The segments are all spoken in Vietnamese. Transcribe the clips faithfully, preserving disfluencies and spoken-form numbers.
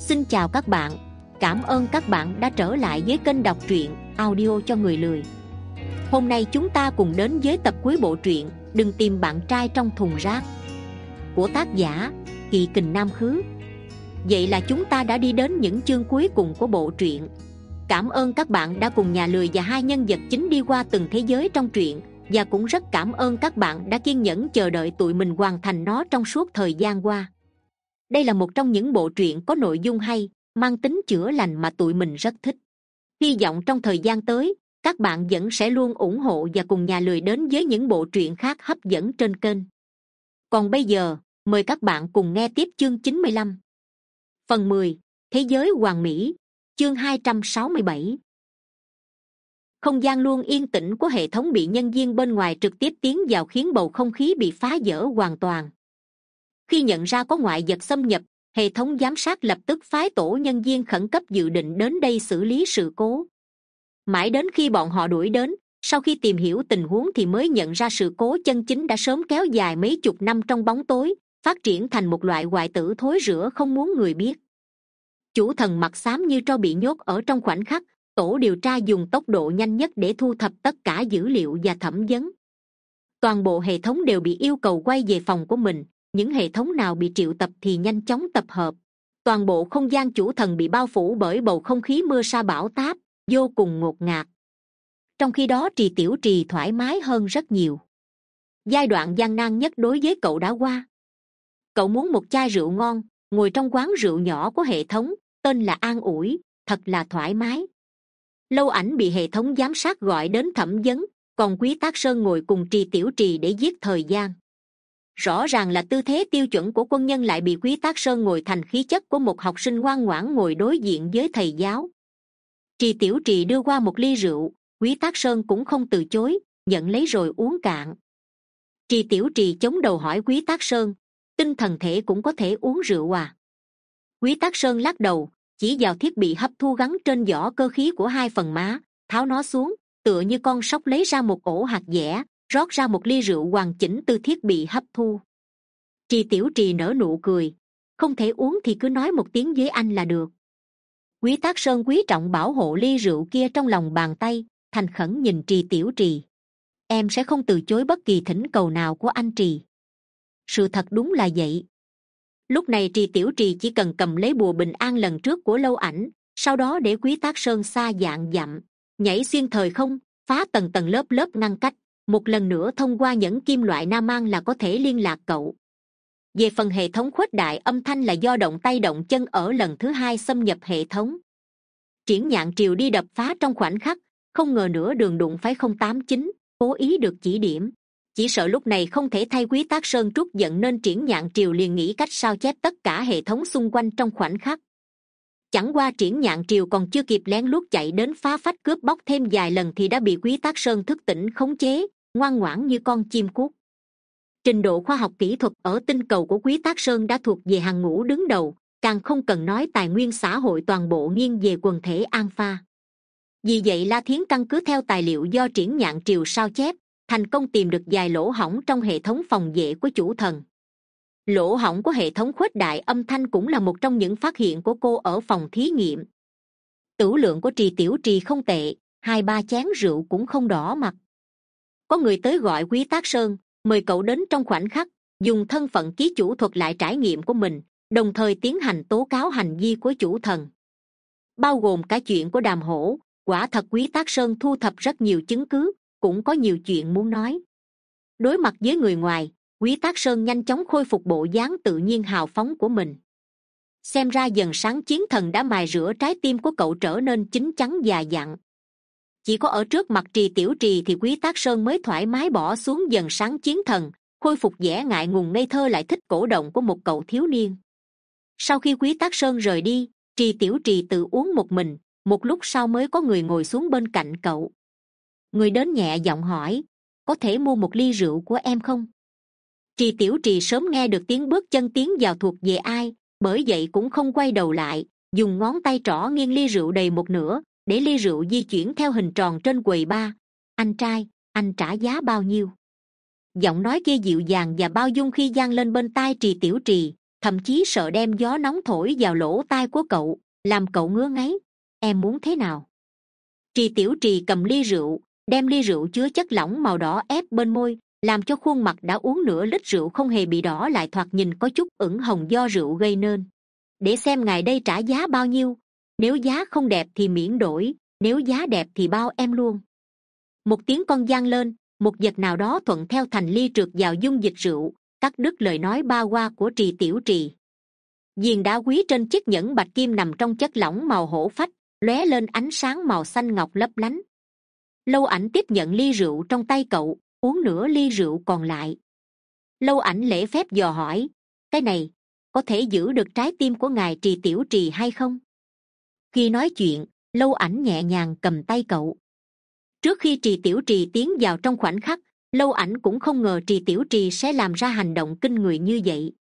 Xin chào các bạn, cảm ơn các bạn đã trở lại với kênh đọc truyện audio cho người lười. Hôm nay chúng ta cùng đến với tập cuối bộ truyện Đừng tìm bạn trai trong thùng rác của tác giả Kỳ Kình Nam Khứ. Vậy là chúng ta đã đi đến những chương cuối cùng của bộ truyện. Cảm ơn các bạn đã cùng nhà lười và hai nhân vật chính đi qua từng thế giới trong truyện, và cũng rất cảm ơn các bạn đã kiên nhẫn chờ đợi tụi mình hoàn thành nó trong suốt thời gian qua. Đây là một trong những bộ truyện có nội dung hay, mang tính chữa lành mà tụi mình rất thích. Hy vọng trong thời gian tới, các bạn vẫn sẽ luôn ủng hộ và cùng nhà lười đến với những bộ truyện khác hấp dẫn trên kênh. Còn bây giờ, mời các bạn cùng nghe tiếp chương chín mươi lăm. Phần mười, Thế giới hoàn mỹ, chương hai trăm sáu mươi bảy. Không gian luôn yên tĩnh của hệ thống bị nhân viên bên ngoài trực tiếp tiến vào khiến bầu không khí bị phá vỡ hoàn toàn. Khi nhận ra có ngoại vật xâm nhập, hệ thống giám sát lập tức phái tổ nhân viên khẩn cấp dự định đến đây xử lý sự cố. Mãi đến khi bọn họ đuổi đến, sau khi tìm hiểu tình huống thì mới nhận ra sự cố chân chính đã sớm kéo dài mấy chục năm trong bóng tối, phát triển thành một loại hoại tử thối rữa không muốn người biết. Chủ thần mặt xám như tro bị nhốt ở trong khoảnh khắc, tổ điều tra dùng tốc độ nhanh nhất để thu thập tất cả dữ liệu và thẩm vấn. Toàn bộ hệ thống đều bị yêu cầu quay về phòng của mình, những hệ thống nào bị triệu tập thì nhanh chóng tập hợp. Toàn bộ không gian chủ thần bị bao phủ bởi bầu không khí mưa sa bão táp, vô cùng ngột ngạt. Trong khi đó Trì Tiểu Trì thoải mái hơn rất nhiều. Giai đoạn gian nan nhất đối với cậu đã qua. Cậu muốn một chai rượu ngon, ngồi trong quán rượu nhỏ của hệ thống, tên là An Ủi, thật là thoải mái. Lâu Ảnh bị hệ thống giám sát gọi đến thẩm vấn, còn Quý Tác Sơn ngồi cùng Trì Tiểu Trì để giết thời gian. Rõ ràng là tư thế tiêu chuẩn của quân nhân lại bị Quý Tác Sơn ngồi thành khí chất của một học sinh ngoan ngoãn ngồi đối diện với thầy giáo. Trì Tiểu Trì đưa qua một ly rượu, Quý Tác Sơn cũng không từ chối, nhận lấy rồi uống cạn. Trì Tiểu Trì chống đầu hỏi Quý Tác Sơn, tinh thần thể cũng có thể uống rượu à? Quý Tác Sơn lắc đầu, chỉ vào thiết bị hấp thu gắn trên vỏ cơ khí của hai phần má, tháo nó xuống, tựa như con sóc lấy ra một ổ hạt dẻ, rót ra một ly rượu hoàn chỉnh từ thiết bị hấp thu. Trì Tiểu Trì nở nụ cười, không thể uống thì cứ nói một tiếng với anh là được. Quý Tác Sơn quý trọng bảo hộ ly rượu kia trong lòng bàn tay, thành khẩn nhìn Trì Tiểu Trì. Em sẽ không từ chối bất kỳ thỉnh cầu nào của anh Trì. Sự thật đúng là vậy. Lúc này Trì Tiểu Trì chỉ cần cầm lấy bùa bình an lần trước của Lâu Ảnh, sau đó để Quý Tác Sơn xa vạn dặm, nhảy xuyên thời không, phá tầng tầng lớp lớp ngăn cách, một lần nữa thông qua những kim loại nam mang là có thể liên lạc cậu. Về phần hệ thống khuếch đại âm thanh là do động tay động chân ở lần thứ hai xâm nhập hệ thống. Triển Nhạn Triều đi đập phá trong khoảnh khắc, không ngờ nửa đường đụng phải không tám chín, cố ý được chỉ điểm. Chỉ sợ lúc này không thể thay Quý Tác Sơn trút giận nên Triển Nhạn Triều liền nghĩ cách sao chép tất cả hệ thống xung quanh trong khoảnh khắc. Chẳng qua Triển Nhạn Triều còn chưa kịp lén lút chạy đến phá phách cướp bóc thêm vài lần thì đã bị Quý Tác Sơn thức tỉnh khống chế, ngoan ngoãn như con chim cút. Trình độ khoa học kỹ thuật ở tinh cầu của Quý Tác Sơn đã thuộc về hàng ngũ đứng đầu, càng không cần nói tài nguyên xã hội toàn bộ nghiêng về quần thể alpha. Vì vậy La Thiến căn cứ theo tài liệu do Triển Nhạn Triều sao chép, thành công tìm được vài lỗ hổng trong hệ thống phòng vệ của chủ thần. Lỗ hổng của hệ thống khuếch đại âm thanh cũng là một trong những phát hiện của cô ở phòng thí nghiệm. Tửu lượng của Trì Tiểu Trì không tệ, hai ba chén rượu cũng không đỏ mặt. Có người tới gọi Quý Tác Sơn, mời cậu đến trong khoảnh khắc, dùng thân phận ký chủ thuật lại trải nghiệm của mình, đồng thời tiến hành tố cáo hành vi của chủ thần. Bao gồm cả chuyện của Đàm Hổ, quả thật Quý Tác Sơn thu thập rất nhiều chứng cứ, cũng có nhiều chuyện muốn nói. Đối mặt với người ngoài, Quý Tác Sơn nhanh chóng khôi phục bộ dáng tự nhiên hào phóng của mình. Xem ra dần sáng chiến thần đã mài rửa trái tim của cậu trở nên chín chắn già dặn. Chỉ có ở trước mặt Trì Tiểu Trì thì Quý Tác Sơn mới thoải mái bỏ xuống dần sáng chiến thần, khôi phục vẻ ngại ngùng ngây thơ lại thích cổ động của một cậu thiếu niên. Sau khi Quý Tác Sơn rời đi, Trì Tiểu Trì tự uống một mình, một lúc sau mới có người ngồi xuống bên cạnh cậu. Người đến nhẹ giọng hỏi, có thể mua một ly rượu của em không? Trì Tiểu Trì sớm nghe được tiếng bước chân tiến vào thuộc về ai, bởi vậy cũng không quay đầu lại, dùng ngón tay trỏ nghiêng ly rượu đầy một nửa, để ly rượu di chuyển theo hình tròn trên quầy bar. Anh trai, anh trả giá bao nhiêu? Giọng nói kia dịu dàng và bao dung khi vang lên bên tai Trì Tiểu Trì, thậm chí sợ đem gió nóng thổi vào lỗ tai của cậu, làm cậu ngứa ngáy. Em muốn thế nào? Trì Tiểu Trì cầm ly rượu, đem ly rượu chứa chất lỏng màu đỏ ép bên môi, làm cho khuôn mặt đã uống nửa lít rượu không hề bị đỏ lại thoạt nhìn có chút ửng hồng do rượu gây nên. Để xem ngài đây trả giá bao nhiêu, nếu giá không đẹp thì miễn đổi, nếu giá đẹp thì bao em luôn. Một tiếng con vang lên, một vật nào đó thuận theo thành ly trượt vào dung dịch rượu, cắt đứt lời nói ba qua của Trì Tiểu Trì. Viền đá quý trên chiếc nhẫn bạch kim nằm trong chất lỏng màu hổ phách, lóe lên ánh sáng màu xanh ngọc lấp lánh. Lâu Ảnh tiếp nhận ly rượu trong tay cậu, uống nửa ly rượu còn lại. Lâu Ảnh lễ phép dò hỏi, cái này có thể giữ được trái tim của ngài Trì Tiểu Trì hay không? Khi nói chuyện, Lâu Ảnh nhẹ nhàng cầm tay cậu. Trước khi Trì Tiểu Trì tiến vào trong khoảnh khắc, Lâu Ảnh cũng không ngờ Trì Tiểu Trì sẽ làm ra hành động kinh người như vậy.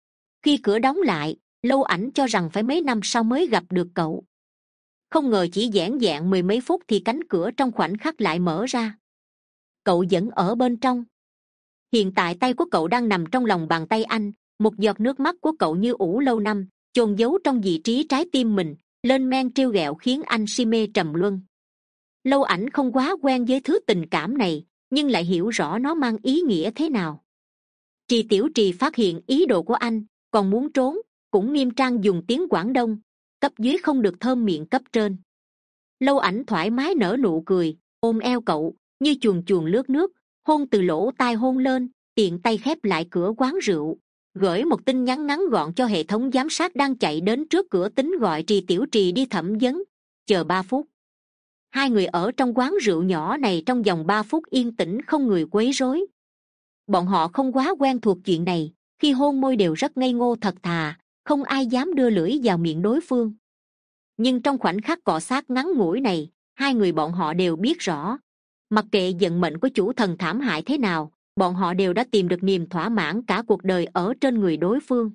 Khi cửa đóng lại, Lâu Ảnh cho rằng phải mấy năm sau mới gặp được cậu. Không ngờ chỉ vẻn vẹn mười mấy phút thì cánh cửa trong khoảnh khắc lại mở ra. Cậu vẫn ở bên trong. Hiện tại tay của cậu đang nằm trong lòng bàn tay anh, một giọt nước mắt của cậu như ủ lâu năm, chôn giấu trong vị trí trái tim mình, lên men trêu ghẹo khiến anh si mê trầm luân. Lâu Ảnh không quá quen với thứ tình cảm này, nhưng lại hiểu rõ nó mang ý nghĩa thế nào. Trì Tiểu Trì phát hiện ý đồ của anh, còn muốn trốn, cũng nghiêm trang dùng tiếng Quảng Đông, cấp dưới không được thơm miệng cấp trên. Lâu Ảnh thoải mái nở nụ cười, ôm eo cậu như chuồn chuồn lướt nước, hôn từ lỗ tai hôn lên, tiện tay khép lại cửa quán rượu, gửi một tin nhắn ngắn gọn cho hệ thống giám sát đang chạy đến trước cửa tính gọi Trì Tiểu Trì đi thẩm vấn, chờ ba phút. Hai người ở trong quán rượu nhỏ này trong vòng ba phút yên tĩnh không người quấy rối. Bọn họ không quá quen thuộc chuyện này, khi hôn môi đều rất ngây ngô thật thà, không ai dám đưa lưỡi vào miệng đối phương. Nhưng trong khoảnh khắc cọ sát ngắn ngủi này, hai người bọn họ đều biết rõ, mặc kệ vận mệnh của chủ thần thảm hại thế nào, bọn họ đều đã tìm được niềm thỏa mãn cả cuộc đời ở trên người đối phương.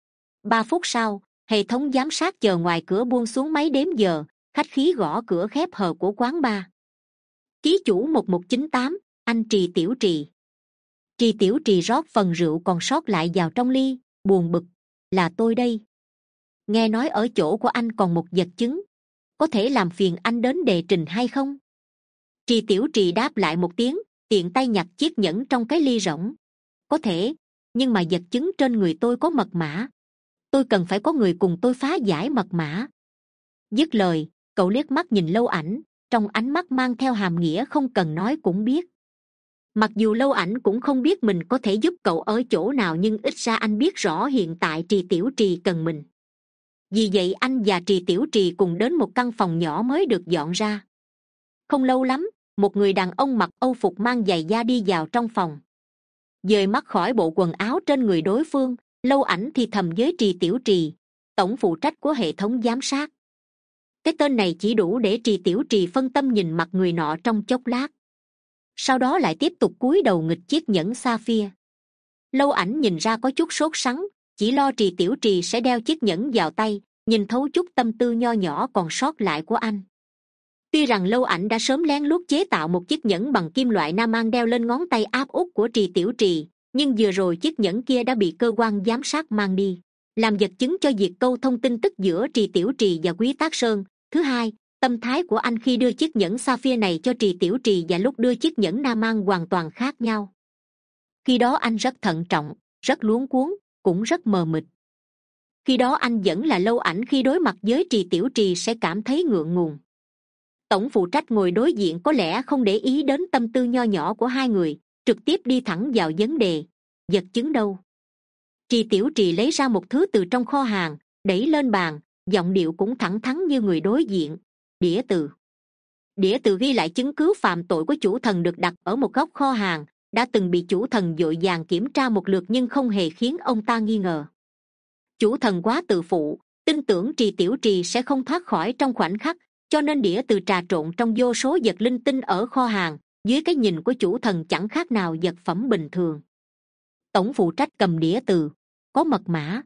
Ba phút sau, hệ thống giám sát chờ ngoài cửa buông xuống máy đếm giờ, khách khí gõ cửa khép hờ của quán bar. Ký chủ một một chín tám, anh Trì Tiểu Trì. Trì Tiểu Trì rót phần rượu còn sót lại vào trong ly, buồn bực, là tôi đây. Nghe nói ở chỗ của anh còn một vật chứng, có thể làm phiền anh đến đề trình hay không? Trì Tiểu Trì đáp lại một tiếng, tiện tay nhặt chiếc nhẫn trong cái ly rỗng. Có thể, nhưng mà vật chứng trên người tôi có mật mã, tôi cần phải có người cùng tôi phá giải mật mã. Dứt lời, cậu liếc mắt nhìn Lâu Ảnh, trong ánh mắt mang theo hàm nghĩa không cần nói cũng biết. Mặc dù Lâu Ảnh cũng không biết mình có thể giúp cậu ở chỗ nào, nhưng ít ra anh biết rõ hiện tại Trì Tiểu Trì cần mình. Vì vậy anh và Trì Tiểu Trì cùng đến một căn phòng nhỏ mới được dọn ra. Không lâu lắm, một người đàn ông mặc âu phục mang giày da đi vào trong phòng. Dời mắt khỏi bộ quần áo trên người đối phương, Lâu Ảnh thì thầm với Trì Tiểu Trì, tổng phụ trách của hệ thống giám sát. Cái tên này chỉ đủ để Trì Tiểu Trì phân tâm nhìn mặt người nọ trong chốc lát. Sau đó lại tiếp tục cúi đầu nghịch chiếc nhẫn sapphire. Lâu Ảnh nhìn ra có chút sốt sắng, chỉ lo Trì Tiểu Trì sẽ đeo chiếc nhẫn vào tay, nhìn thấu chút tâm tư nho nhỏ còn sót lại của anh. Tuy rằng Lâu Ảnh đã sớm lén lút chế tạo một chiếc nhẫn bằng kim loại nam mang đeo lên ngón tay áp út của Trì Tiểu Trì, nhưng vừa rồi chiếc nhẫn kia đã bị cơ quan giám sát mang đi, làm vật chứng cho việc câu thông tin tức giữa Trì Tiểu Trì và Quý Tác Sơn. Thứ hai, tâm thái của anh khi đưa chiếc nhẫn sapphire này cho Trì Tiểu Trì và lúc đưa chiếc nhẫn nam mang hoàn toàn khác nhau. Khi đó anh rất thận trọng, rất luống cuống, cũng rất mờ mịt. Khi đó anh vẫn là Lâu Ảnh khi đối mặt với Trì Tiểu Trì sẽ cảm thấy ngượng ngùng. Tổng phụ trách ngồi đối diện có lẽ không để ý đến tâm tư nho nhỏ của hai người, trực tiếp đi thẳng vào vấn đề. Vật chứng đâu? Trì Tiểu Trì lấy ra một thứ từ trong kho hàng, đẩy lên bàn, giọng điệu cũng thẳng thắn như người đối diện. Đĩa từ. Đĩa từ ghi lại chứng cứ phạm tội của chủ thần được đặt ở một góc kho hàng, đã từng bị chủ thần vội vàng kiểm tra một lượt nhưng không hề khiến ông ta nghi ngờ. Chủ thần quá tự phụ, tin tưởng Trì Tiểu Trì sẽ không thoát khỏi trong khoảnh khắc, cho nên đĩa từ trà trộn trong vô số vật linh tinh ở kho hàng, dưới cái nhìn của chủ thần chẳng khác nào vật phẩm bình thường. Tổng phụ trách cầm đĩa từ, có mật mã.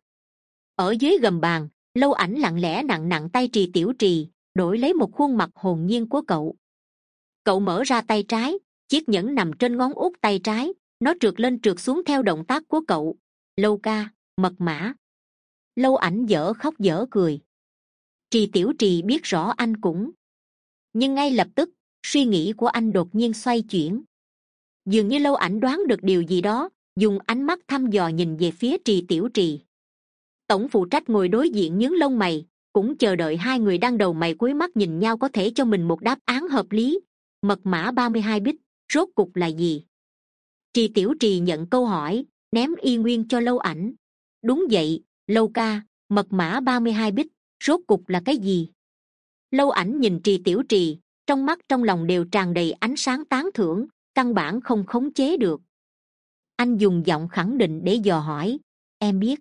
Ở dưới gầm bàn, Lâu Ảnh lặng lẽ nặng nặng tay Trì Tiểu Trì, đổi lấy một khuôn mặt hồn nhiên của cậu. Cậu mở ra tay trái, chiếc nhẫn nằm trên ngón út tay trái, nó trượt lên trượt xuống theo động tác của cậu. Lâu ca, mật mã. Lâu Ảnh dở khóc dở cười. Trì Tiểu Trì biết rõ anh cũng, nhưng ngay lập tức suy nghĩ của anh đột nhiên xoay chuyển. Dường như Lâu Ảnh đoán được điều gì đó, dùng ánh mắt thăm dò nhìn về phía Trì Tiểu Trì. Tổng phụ trách ngồi đối diện nhướng lông mày, cũng chờ đợi hai người đang đầu mày cuối mắt nhìn nhau có thể cho mình một đáp án hợp lý. Mật mã ba mươi hai bit rốt cục là gì? Trì Tiểu Trì nhận câu hỏi, ném y nguyên cho Lâu Ảnh. Đúng vậy, Lâu ca, mật mã ba mươi hai bit rốt cục là cái gì? Lâu Ảnh nhìn Trì Tiểu Trì, trong mắt trong lòng đều tràn đầy ánh sáng tán thưởng, căn bản không khống chế được. Anh dùng giọng khẳng định để dò hỏi, em biết.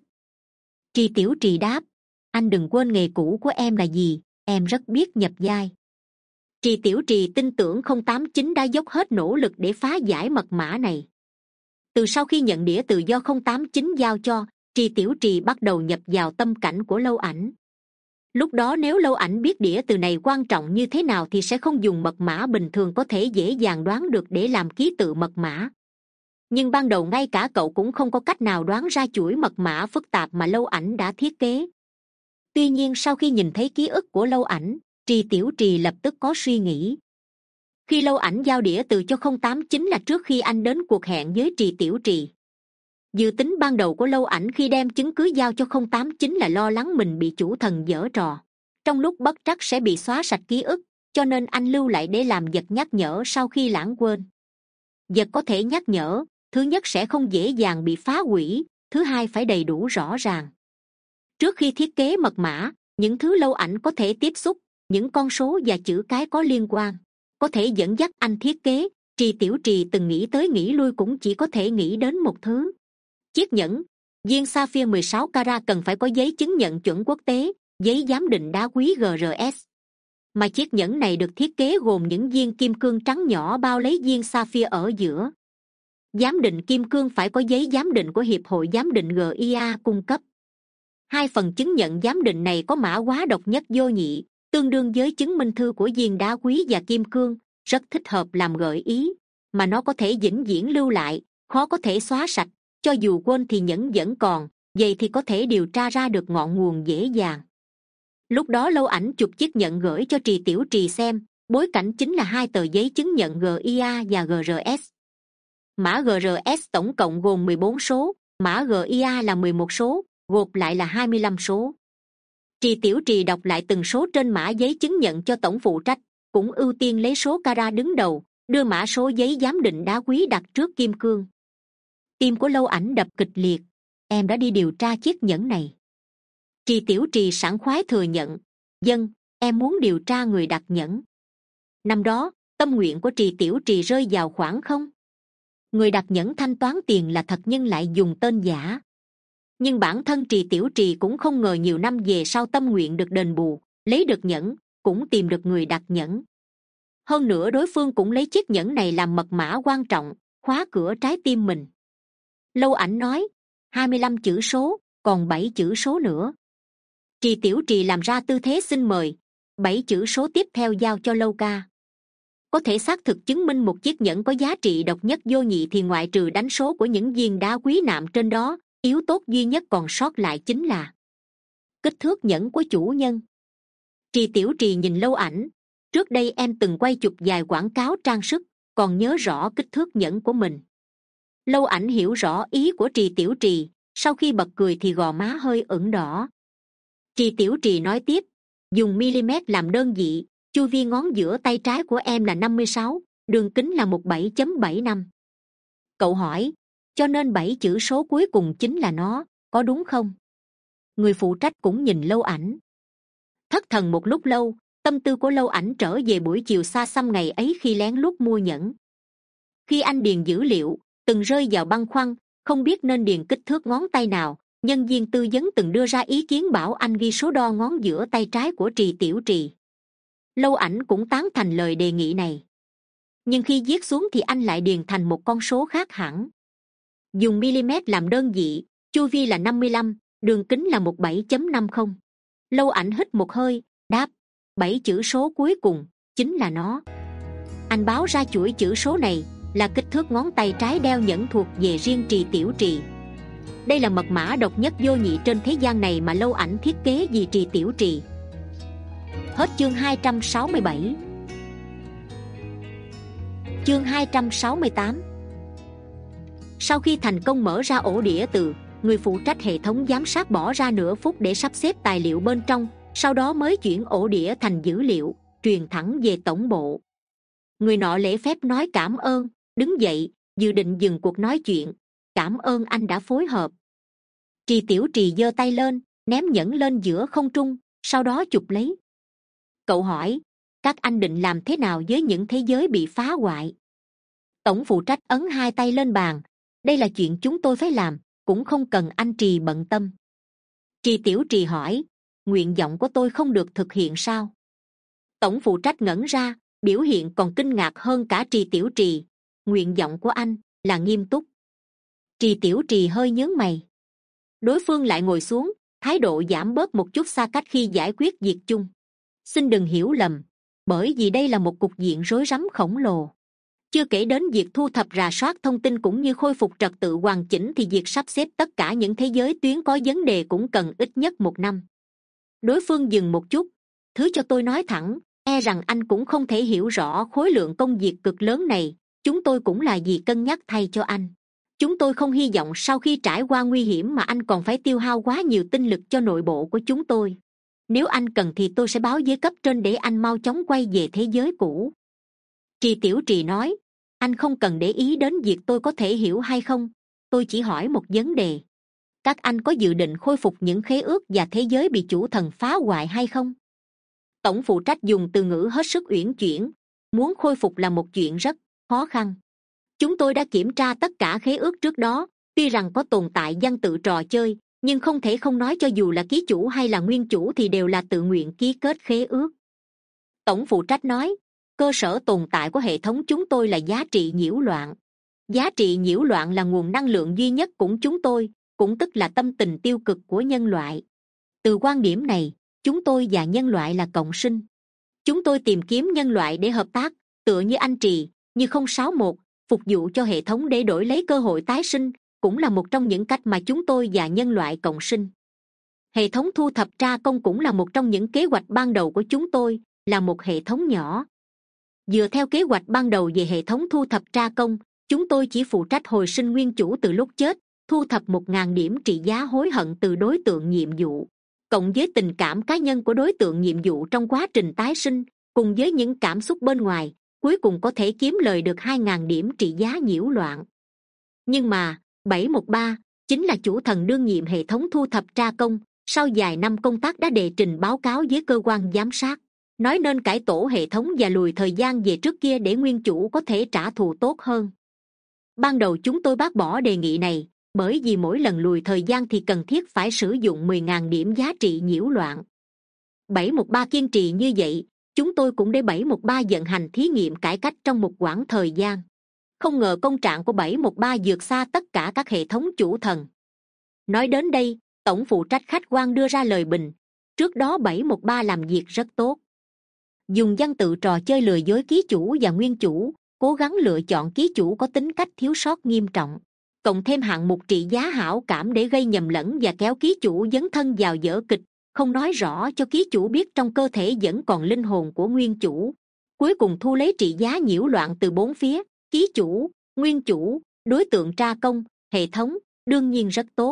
Trì Tiểu Trì đáp, anh đừng quên nghề cũ của em là gì, em rất biết nhập vai. Trì Tiểu Trì tin tưởng không tám chín đã dốc hết nỗ lực để phá giải mật mã này. Từ sau khi nhận đĩa từ do không tám chín giao cho, Trì Tiểu Trì bắt đầu nhập vào tâm cảnh của Lâu Ảnh. Lúc đó nếu Lâu Ảnh biết đĩa từ này quan trọng như thế nào thì sẽ không dùng mật mã bình thường có thể dễ dàng đoán được để làm ký tự mật mã. Nhưng ban đầu ngay cả cậu cũng không có cách nào đoán ra chuỗi mật mã phức tạp mà Lâu Ảnh đã thiết kế. Tuy nhiên sau khi nhìn thấy ký ức của Lâu Ảnh, Trì Tiểu Trì lập tức có suy nghĩ. Khi Lâu Ảnh giao đĩa từ cho không tám chín là trước khi anh đến cuộc hẹn với Trì Tiểu Trì. Dự tính ban đầu của Lâu Ảnh khi đem chứng cứ giao cho không tám chín là lo lắng mình bị chủ thần giở trò, trong lúc bất trắc sẽ bị xóa sạch ký ức, cho nên anh lưu lại để làm vật nhắc nhở sau khi lãng quên. Vật có thể nhắc nhở, thứ nhất sẽ không dễ dàng bị phá hủy, thứ hai phải đầy đủ rõ ràng. Trước khi thiết kế mật mã, những thứ Lâu Ảnh có thể tiếp xúc, những con số và chữ cái có liên quan, có thể dẫn dắt anh thiết kế. Trì Tiểu Trì từng nghĩ tới nghĩ lui cũng chỉ có thể nghĩ đến một thứ. Chiếc nhẫn viên sapphire mười sáu carat cần phải có giấy chứng nhận chuẩn quốc tế, giấy giám định đá quý G R S. Mà chiếc nhẫn này được thiết kế gồm những viên kim cương trắng nhỏ bao lấy viên sapphire ở giữa. Giám định kim cương phải có giấy giám định của Hiệp hội Giám định G I A cung cấp. Hai phần chứng nhận giám định này có mã hóa độc nhất vô nhị, tương đương với chứng minh thư của viên đá quý và kim cương, rất thích hợp làm gợi ý, mà nó có thể vĩnh viễn lưu lại, khó có thể xóa sạch. Cho dù quên thì nhẫn vẫn còn, vậy thì có thể điều tra ra được ngọn nguồn dễ dàng. Lúc đó Lâu Ảnh chụp chiếc nhẫn gửi cho Trì Tiểu Trì xem, bối cảnh chính là hai tờ giấy chứng nhận G I A và G R S. Mã G R S tổng cộng gồm mười bốn số, mã G I A là mười một số, gộp lại là hai mươi lăm số. Trì Tiểu Trì đọc lại từng số trên mã giấy chứng nhận cho tổng phụ trách, cũng ưu tiên lấy số carat đứng đầu, đưa mã số giấy giám định đá quý đặt trước kim cương. Tim của Lâu Ảnh đập kịch liệt. Em đã đi điều tra chiếc nhẫn này? Trì Tiểu Trì sảng khoái thừa nhận, vâng, em muốn điều tra người đặt nhẫn. Năm đó tâm nguyện của Trì Tiểu Trì rơi vào khoảng không. Người đặt nhẫn thanh toán tiền là thật nhưng lại dùng tên giả. Nhưng bản thân Trì Tiểu Trì cũng không ngờ nhiều năm về sau tâm nguyện được đền bù, lấy được nhẫn, cũng tìm được người đặt nhẫn. Hơn nữa đối phương cũng lấy chiếc nhẫn này làm mật mã quan trọng, khóa cửa trái tim mình. Lâu Ảnh nói, hai mươi lăm chữ số, còn bảy chữ số nữa. Trì Tiểu Trì làm ra tư thế xin mời, bảy chữ số tiếp theo giao cho Lâu ca. Có thể xác thực chứng minh một chiếc nhẫn có giá trị độc nhất vô nhị thì ngoại trừ đánh số của những viên đá quý nạm trên đó, yếu tố duy nhất còn sót lại chính là kích thước nhẫn của chủ nhân. Trì Tiểu Trì nhìn Lâu Ảnh, trước đây em từng quay chụp vài quảng cáo trang sức, còn nhớ rõ kích thước nhẫn của mình. Lâu Ảnh hiểu rõ ý của Trì Tiểu Trì, sau khi bật cười thì gò má hơi ửng đỏ. Trì Tiểu Trì nói tiếp, dùng mm làm đơn vị, chu vi ngón giữa tay trái của em là năm mươi sáu, đường kính là một mươi bảy chấm bảy năm. Cậu hỏi, cho nên bảy chữ số cuối cùng chính là nó, có đúng không? Người phụ trách cũng nhìn Lâu Ảnh. Thất thần một lúc lâu, tâm tư của Lâu Ảnh trở về buổi chiều xa xăm ngày ấy khi lén lút mua nhẫn. Khi anh điền dữ liệu, từng rơi vào băn khoăn, không biết nên điền kích thước ngón tay nào. Nhân viên tư vấn từng đưa ra ý kiến bảo anh ghi số đo ngón giữa tay trái của Trì Tiểu Trì. Lâu Ảnh cũng tán thành lời đề nghị này. Nhưng khi viết xuống thì anh lại điền thành một con số khác hẳn. Dùng mm làm đơn vị, chu vi là năm mươi lăm, đường kính là một mươi bảy chấm năm mươi. Lâu Ảnh hít một hơi, đáp, bảy chữ số cuối cùng, chính là nó. Anh báo ra chuỗi chữ số này là kích thước ngón tay trái đeo nhẫn thuộc về riêng Trì Tiểu Trì. Đây là mật mã độc nhất vô nhị trên thế gian này mà Lâu Ảnh thiết kế vì Trì Tiểu Trì. Hết chương hai trăm sáu mươi bảy. Chương hai trăm sáu mươi tám. Sau khi thành công mở ra ổ đĩa từ, người phụ trách hệ thống giám sát bỏ ra nửa phút để sắp xếp tài liệu bên trong, sau đó mới chuyển ổ đĩa thành dữ liệu, truyền thẳng về tổng bộ. Người nọ lễ phép nói cảm ơn, đứng dậy, dự định dừng cuộc nói chuyện. Cảm ơn anh đã phối hợp. Trì Tiểu Trì giơ tay lên, ném nhẫn lên giữa không trung, sau đó chụp lấy. Cậu hỏi, các anh định làm thế nào với những thế giới bị phá hoại? Tổng phụ trách ấn hai tay lên bàn. Đây là chuyện chúng tôi phải làm, cũng không cần anh Trì bận tâm. Trì Tiểu Trì hỏi, nguyện vọng của tôi không được thực hiện sao? Tổng phụ trách ngẩn ra, biểu hiện còn kinh ngạc hơn cả Trì Tiểu Trì. Nguyện vọng của anh là nghiêm túc. Trì Tiểu Trì hơi nhướng mày. Đối phương lại ngồi xuống, thái độ giảm bớt một chút xa cách khi giải quyết việc chung. Xin đừng hiểu lầm, bởi vì đây là một cục diện rối rắm khổng lồ. Chưa kể đến việc thu thập rà soát thông tin cũng như khôi phục trật tự hoàn chỉnh thì việc sắp xếp tất cả những thế giới tuyến có vấn đề cũng cần ít nhất một năm. Đối phương dừng một chút. Thứ cho tôi nói thẳng, e rằng anh cũng không thể hiểu rõ khối lượng công việc cực lớn này. Chúng tôi cũng là vì cân nhắc thay cho anh. Chúng tôi không hy vọng sau khi trải qua nguy hiểm mà anh còn phải tiêu hao quá nhiều tinh lực cho nội bộ của chúng tôi. Nếu anh cần thì tôi sẽ báo với cấp trên để anh mau chóng quay về thế giới cũ. Trì Tiểu Trì nói, anh không cần để ý đến việc tôi có thể hiểu hay không. Tôi chỉ hỏi một vấn đề. Các anh có dự định khôi phục những khế ước và thế giới bị chủ thần phá hoại hay không? Tổng phụ trách dùng từ ngữ hết sức uyển chuyển. Muốn khôi phục là một chuyện rất khó khăn. Chúng tôi đã kiểm tra tất cả khế ước trước đó. Tuy rằng có tồn tại văn tự trò chơi, nhưng không thể không nói cho dù là ký chủ hay là nguyên chủ thì đều là tự nguyện ký kết khế ước. Tổng phụ trách nói, cơ sở tồn tại của hệ thống chúng tôi là giá trị nhiễu loạn. Giá trị nhiễu loạn là nguồn năng lượng duy nhất của chúng tôi, cũng tức là tâm tình tiêu cực của nhân loại. Từ quan điểm này, chúng tôi và nhân loại là cộng sinh. Chúng tôi tìm kiếm nhân loại để hợp tác, tựa như anh Trì, như không sáu một, phục vụ cho hệ thống để đổi lấy cơ hội tái sinh, cũng là một trong những cách mà chúng tôi và nhân loại cộng sinh. Hệ thống thu thập tra công cũng là một trong những kế hoạch ban đầu của chúng tôi, là một hệ thống nhỏ. Dựa theo kế hoạch ban đầu về hệ thống thu thập tra công, chúng tôi chỉ phụ trách hồi sinh nguyên chủ từ lúc chết, thu thập một ngàn điểm trị giá hối hận từ đối tượng nhiệm vụ, cộng với tình cảm cá nhân của đối tượng nhiệm vụ trong quá trình tái sinh, cùng với những cảm xúc bên ngoài, cuối cùng có thể kiếm lời được hai ngàn điểm trị giá nhiễu loạn. Nhưng mà, bảy một ba, chính là chủ thần đương nhiệm hệ thống thu thập tra công, sau vài năm công tác đã đệ trình báo cáo với cơ quan giám sát, nói nên cải tổ hệ thống và lùi thời gian về trước kia để nguyên chủ có thể trả thù tốt hơn. Ban đầu chúng tôi bác bỏ đề nghị này, bởi vì mỗi lần lùi thời gian thì cần thiết phải sử dụng mười ngàn điểm giá trị nhiễu loạn. bảy một ba kiên trì như vậy, chúng tôi cũng để bảy một ba vận hành thí nghiệm cải cách trong một quãng thời gian. Không ngờ công trạng của bảy một ba vượt xa tất cả các hệ thống chủ thần. Nói đến đây, tổng phụ trách khách quan đưa ra lời bình. Trước đó bảy một ba làm việc rất tốt. Dùng văn tự trò chơi lừa dối ký chủ và nguyên chủ, cố gắng lựa chọn ký chủ có tính cách thiếu sót nghiêm trọng, cộng thêm hạng mục trị giá hảo cảm để gây nhầm lẫn và kéo ký chủ dấn thân vào vở kịch, không nói rõ cho ký chủ biết trong cơ thể vẫn còn linh hồn của nguyên chủ. Cuối cùng thu lấy trị giá nhiễu loạn từ bốn phía, ký chủ, nguyên chủ, đối tượng tra công, hệ thống, đương nhiên rất tốt.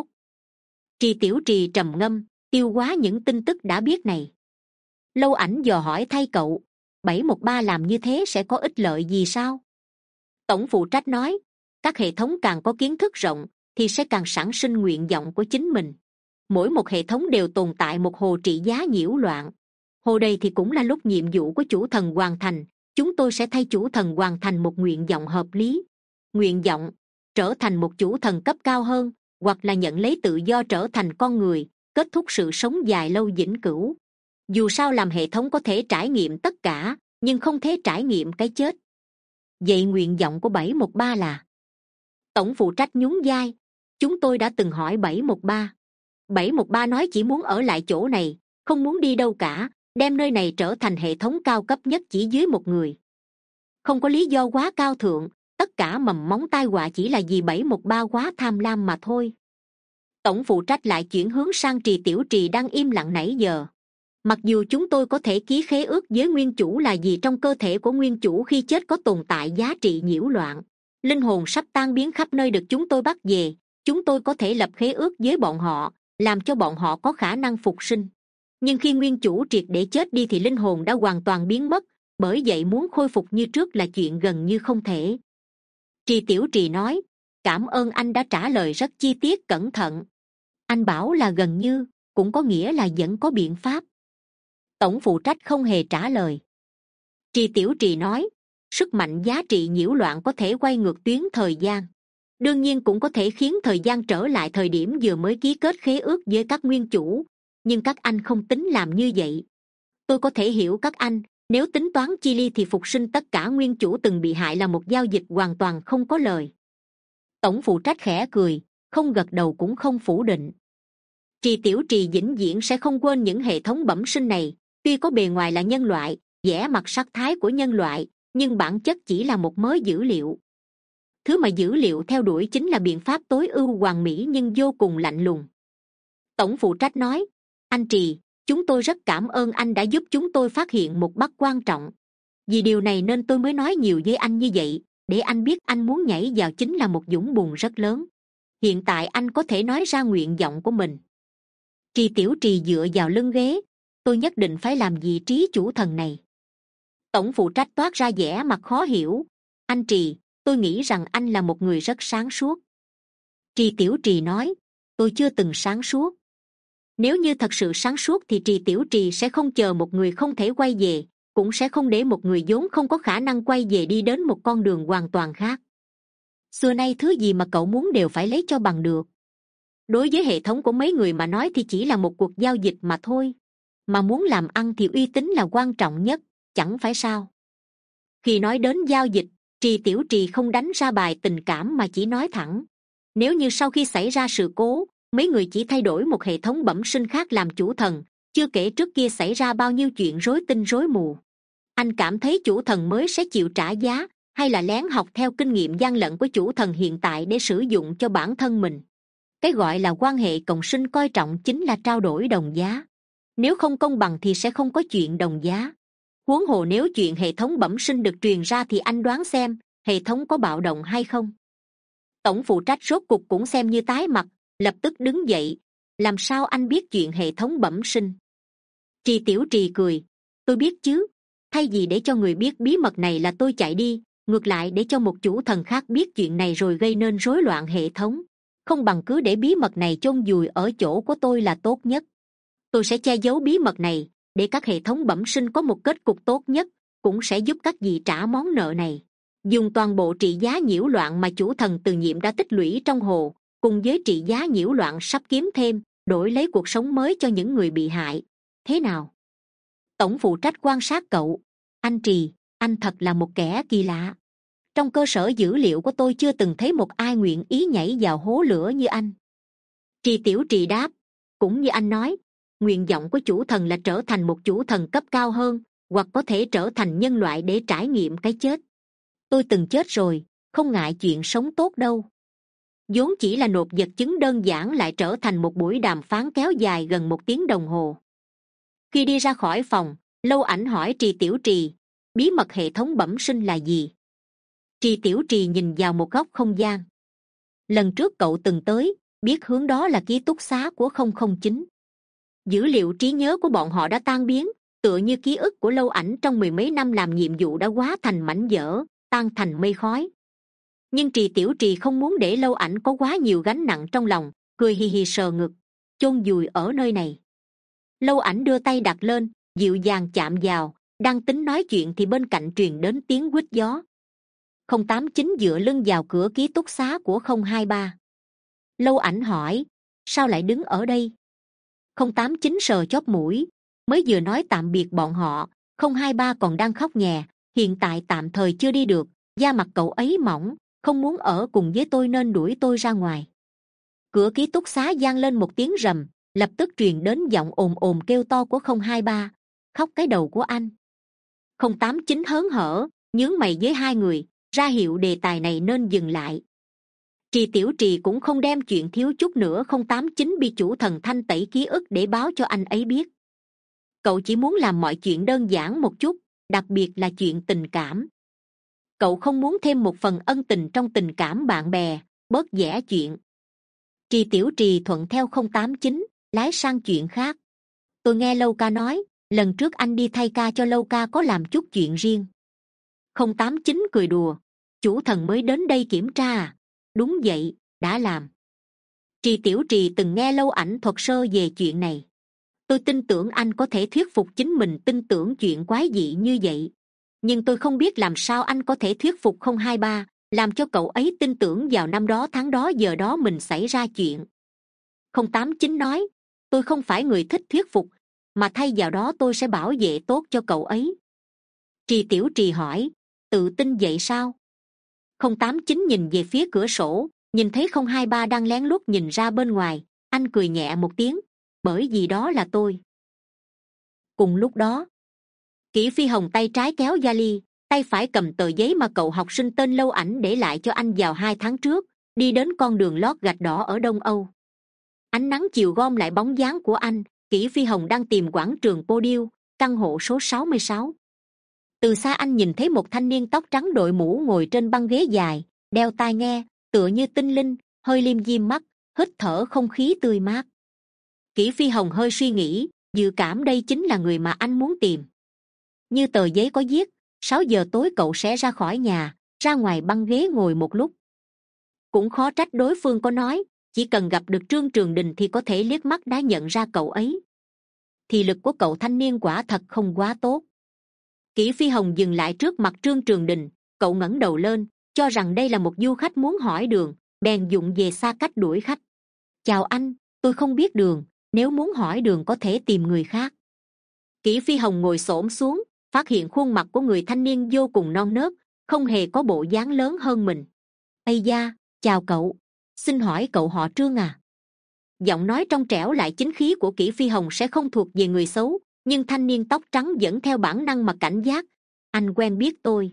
Trì Tiểu Trì trầm ngâm, tiêu hóa những tin tức đã biết này. Lâu Ảnh dò hỏi thay cậu, bảy một ba làm như thế sẽ có ích lợi gì sao? Tổng phụ trách nói, các hệ thống càng có kiến thức rộng thì sẽ càng sản sinh nguyện vọng của chính mình. Mỗi một hệ thống đều tồn tại một hồ trị giá nhiễu loạn. Hồ đây thì cũng là lúc nhiệm vụ của chủ thần hoàn thành, chúng tôi sẽ thay chủ thần hoàn thành một nguyện vọng hợp lý. Nguyện vọng, trở thành một chủ thần cấp cao hơn, hoặc là nhận lấy tự do trở thành con người, kết thúc sự sống dài lâu vĩnh cửu. Dù sao làm hệ thống có thể trải nghiệm tất cả, nhưng không thể trải nghiệm cái chết. Vậy nguyện vọng của bảy một ba là? Tổng phụ trách nhún vai, chúng tôi đã từng hỏi bảy một ba. bảy một ba nói chỉ muốn ở lại chỗ này, không muốn đi đâu cả, đem nơi này trở thành hệ thống cao cấp nhất chỉ dưới một người. Không có lý do quá cao thượng, tất cả mầm móng tai họa chỉ là vì bảy một ba quá tham lam mà thôi. Tổng phụ trách lại chuyển hướng sang Trì Tiểu Trì đang im lặng nãy giờ. Mặc dù chúng tôi có thể ký khế ước với nguyên chủ là gì trong cơ thể của nguyên chủ khi chết có tồn tại giá trị nhiễu loạn, linh hồn sắp tan biến khắp nơi được chúng tôi bắt về, chúng tôi có thể lập khế ước với bọn họ, làm cho bọn họ có khả năng phục sinh. Nhưng khi nguyên chủ triệt để chết đi thì linh hồn đã hoàn toàn biến mất, bởi vậy muốn khôi phục như trước là chuyện gần như không thể. Trì Tiểu Trì nói, cảm ơn anh đã trả lời rất chi tiết cẩn thận. Anh bảo là gần như, cũng có nghĩa là vẫn có biện pháp. Tổng phụ trách không hề trả lời. Trì Tiểu Trì nói, sức mạnh giá trị nhiễu loạn có thể quay ngược tuyến thời gian, đương nhiên cũng có thể khiến thời gian trở lại thời điểm vừa mới ký kết khế ước với các nguyên chủ, nhưng các anh không tính làm như vậy. Tôi có thể hiểu các anh, nếu tính toán chi ly thì phục sinh tất cả nguyên chủ từng bị hại là một giao dịch hoàn toàn không có lời. Tổng phụ trách khẽ cười, không gật đầu cũng không phủ định. Trì Tiểu Trì vĩnh viễn sẽ không quên những hệ thống bẩm sinh này, tuy có bề ngoài là nhân loại, vẻ mặt sắc thái của nhân loại, nhưng bản chất chỉ là một mớ dữ liệu. Thứ mà dữ liệu theo đuổi chính là biện pháp tối ưu hoàn mỹ nhưng vô cùng lạnh lùng. Tổng phụ trách nói, anh Trì, chúng tôi rất cảm ơn anh đã giúp chúng tôi phát hiện một bắt quan trọng. Vì điều này nên tôi mới nói nhiều với anh như vậy, để anh biết anh muốn nhảy vào chính là một vũng bùn rất lớn. Hiện tại anh có thể nói ra nguyện vọng của mình. Trì Tiểu Trì dựa vào lưng ghế, tôi nhất định phải làm vị trí chủ thần này. Tổng phụ trách toát ra vẻ mặt khó hiểu, anh Trì, tôi nghĩ rằng anh là một người rất sáng suốt. Trì Tiểu Trì nói, tôi chưa từng sáng suốt. Nếu như thật sự sáng suốt thì Trì Tiểu Trì sẽ không chờ một người không thể quay về, cũng sẽ không để một người vốn không có khả năng quay về đi đến một con đường hoàn toàn khác. Xưa nay thứ gì mà cậu muốn đều phải lấy cho bằng được. Đối với hệ thống của mấy người mà nói thì chỉ là một cuộc giao dịch mà thôi. Mà muốn làm ăn thì uy tín là quan trọng nhất, chẳng phải sao? Khi nói đến giao dịch, Trì Tiểu Trì không đánh ra bài tình cảm mà chỉ nói thẳng. Nếu như sau khi xảy ra sự cố, mấy người chỉ thay đổi một hệ thống bẩm sinh khác làm chủ thần, chưa kể trước kia xảy ra bao nhiêu chuyện rối tinh rối mù. Anh cảm thấy chủ thần mới sẽ chịu trả giá, hay là lén học theo kinh nghiệm gian lận của chủ thần hiện tại để sử dụng cho bản thân mình? Cái gọi là quan hệ cộng sinh coi trọng chính là trao đổi đồng giá. Nếu không công bằng thì sẽ không có chuyện đồng giá. Huống hồ nếu chuyện hệ thống bẩm sinh được truyền ra thì anh đoán xem, hệ thống có bạo động hay không? Tổng phụ trách rốt cục cũng xem như tái mặt, lập tức đứng dậy. Làm sao anh biết chuyện hệ thống bẩm sinh? Trì Tiểu Trì cười, tôi biết chứ. Thay vì để cho người biết bí mật này là tôi chạy đi, ngược lại để cho một chủ thần khác biết chuyện này rồi gây nên rối loạn hệ thống, không bằng cứ để bí mật này chôn vùi ở chỗ của tôi là tốt nhất. Tôi sẽ che giấu bí mật này để các hệ thống bẩm sinh có một kết cục tốt nhất, cũng sẽ giúp các vị trả món nợ này. Dùng toàn bộ trị giá nhiễu loạn mà chủ thần từ nhiệm đã tích lũy trong hồ, cùng với trị giá nhiễu loạn sắp kiếm thêm, đổi lấy cuộc sống mới cho những người bị hại. Thế nào? Tổng phụ trách quan sát cậu. Anh Trì, anh thật là một kẻ kỳ lạ. Trong cơ sở dữ liệu của tôi chưa từng thấy một ai nguyện ý nhảy vào hố lửa như anh. Trì Tiểu Trì đáp, cũng như anh nói, nguyện vọng của chủ thần là trở thành một chủ thần cấp cao hơn, hoặc có thể trở thành nhân loại để trải nghiệm cái chết. Tôi từng chết rồi, không ngại chuyện sống tốt đâu. Vốn chỉ là nộp vật chứng đơn giản lại trở thành một buổi đàm phán kéo dài gần một tiếng đồng hồ. Khi đi ra khỏi phòng, Lâu Ảnh hỏi Trì Tiểu Trì, bí mật hệ thống bẩm sinh là gì? Trì Tiểu Trì nhìn vào một góc không gian. Lần trước cậu từng tới, biết hướng đó là ký túc xá của không không chín. Dữ liệu trí nhớ của bọn họ đã tan biến, tựa như ký ức của Lâu Ảnh trong mười mấy năm làm nhiệm vụ đã hóa thành mảnh vỡ, tan thành mây khói. Nhưng Trì Tiểu Trì không muốn để Lâu Ảnh có quá nhiều gánh nặng trong lòng, cười hì hì sờ ngực, chôn vùi ở nơi này. Lâu Ảnh đưa tay đặt lên, dịu dàng chạm vào, đang tính nói chuyện thì bên cạnh truyền đến tiếng huýt gió. không tám chín dựa lưng vào cửa ký túc xá của không hai ba. Lâu Ảnh hỏi, sao lại đứng ở đây? không tám chín sờ chóp mũi, mới vừa nói tạm biệt bọn họ, không hai ba còn đang khóc nhè, hiện tại tạm thời chưa đi được, da mặt cậu ấy mỏng, không muốn ở cùng với tôi nên đuổi tôi ra ngoài. Cửa ký túc xá vang lên một tiếng rầm, lập tức truyền đến giọng ồn ồn kêu to của không hai ba, khóc cái đầu của anh. không tám chín hớn hở, nhướng mày với hai người, ra hiệu đề tài này nên dừng lại. Trì Tiểu Trì cũng không đem chuyện thiếu chút nữa không tám chín bị chủ thần thanh tẩy ký ức để báo cho anh ấy biết. Cậu chỉ muốn làm mọi chuyện đơn giản một chút, đặc biệt là chuyện tình cảm. Cậu không muốn thêm một phần ân tình trong tình cảm bạn bè, bớt dẻ chuyện. Trì Tiểu Trì thuận theo không tám chín, lái sang chuyện khác. Tôi nghe Lâu Ca nói, lần trước anh đi thay ca cho Lâu Ca có làm chút chuyện riêng. không tám chín cười đùa, chủ thần mới đến đây kiểm tra à? Đúng vậy, đã làm. Trì Tiểu Trì từng nghe Lâu Ảnh thuật sơ về chuyện này. Tôi tin tưởng anh có thể thuyết phục chính mình tin tưởng chuyện quái dị như vậy. Nhưng tôi không biết làm sao anh có thể thuyết phục không hai ba, làm cho cậu ấy tin tưởng vào năm đó tháng đó giờ đó mình xảy ra chuyện. không tám chín nói, tôi không phải người thích thuyết phục, mà thay vào đó tôi sẽ bảo vệ tốt cho cậu ấy. Trì Tiểu Trì hỏi, tự tin vậy sao? không tám chín nhìn về phía cửa sổ, nhìn thấy không hai ba đang lén lút nhìn ra bên ngoài, anh cười nhẹ một tiếng, bởi vì đó là tôi. Cùng lúc đó, Kỷ Phi Hồng tay trái kéo vali, tay phải cầm tờ giấy mà cậu học sinh tên Lâu Ảnh để lại cho anh vào hai tháng trước, đi đến con đường lót gạch đỏ ở Đông Âu. Ánh nắng chiều gom lại bóng dáng của anh. Kỷ Phi Hồng đang tìm quảng trường Podium, căn hộ số sáu mươi sáu. Từ xa anh nhìn thấy một thanh niên tóc trắng đội mũ ngồi trên băng ghế dài, đeo tai nghe, tựa như tinh linh, hơi liêm diêm mắt, hít thở không khí tươi mát. Kỷ Phi Hồng hơi suy nghĩ, dự cảm đây chính là người mà anh muốn tìm. Như tờ giấy có viết, sáu giờ tối cậu sẽ ra khỏi nhà, ra ngoài băng ghế ngồi một lúc. Cũng khó trách đối phương có nói, chỉ cần gặp được Trương Trường Đình thì có thể liếc mắt đã nhận ra cậu ấy. Thì lực của cậu thanh niên quả thật không quá tốt. Kỷ Phi Hồng dừng lại trước mặt Trương Trường Đình, cậu ngẩng đầu lên, cho rằng đây là một du khách muốn hỏi đường, bèn dụng về xa cách đuổi khách. Chào anh, tôi không biết đường, nếu muốn hỏi đường có thể tìm người khác. Kỷ Phi Hồng ngồi xổm xuống, phát hiện khuôn mặt của người thanh niên vô cùng non nớt, không hề có bộ dáng lớn hơn mình. Ây da, chào cậu, xin hỏi cậu họ Trương à? Giọng nói trong trẻo lại chính khí của Kỷ Phi Hồng sẽ không thuộc về người xấu, nhưng thanh niên tóc trắng vẫn theo bản năng mà cảnh giác. Anh quen biết tôi.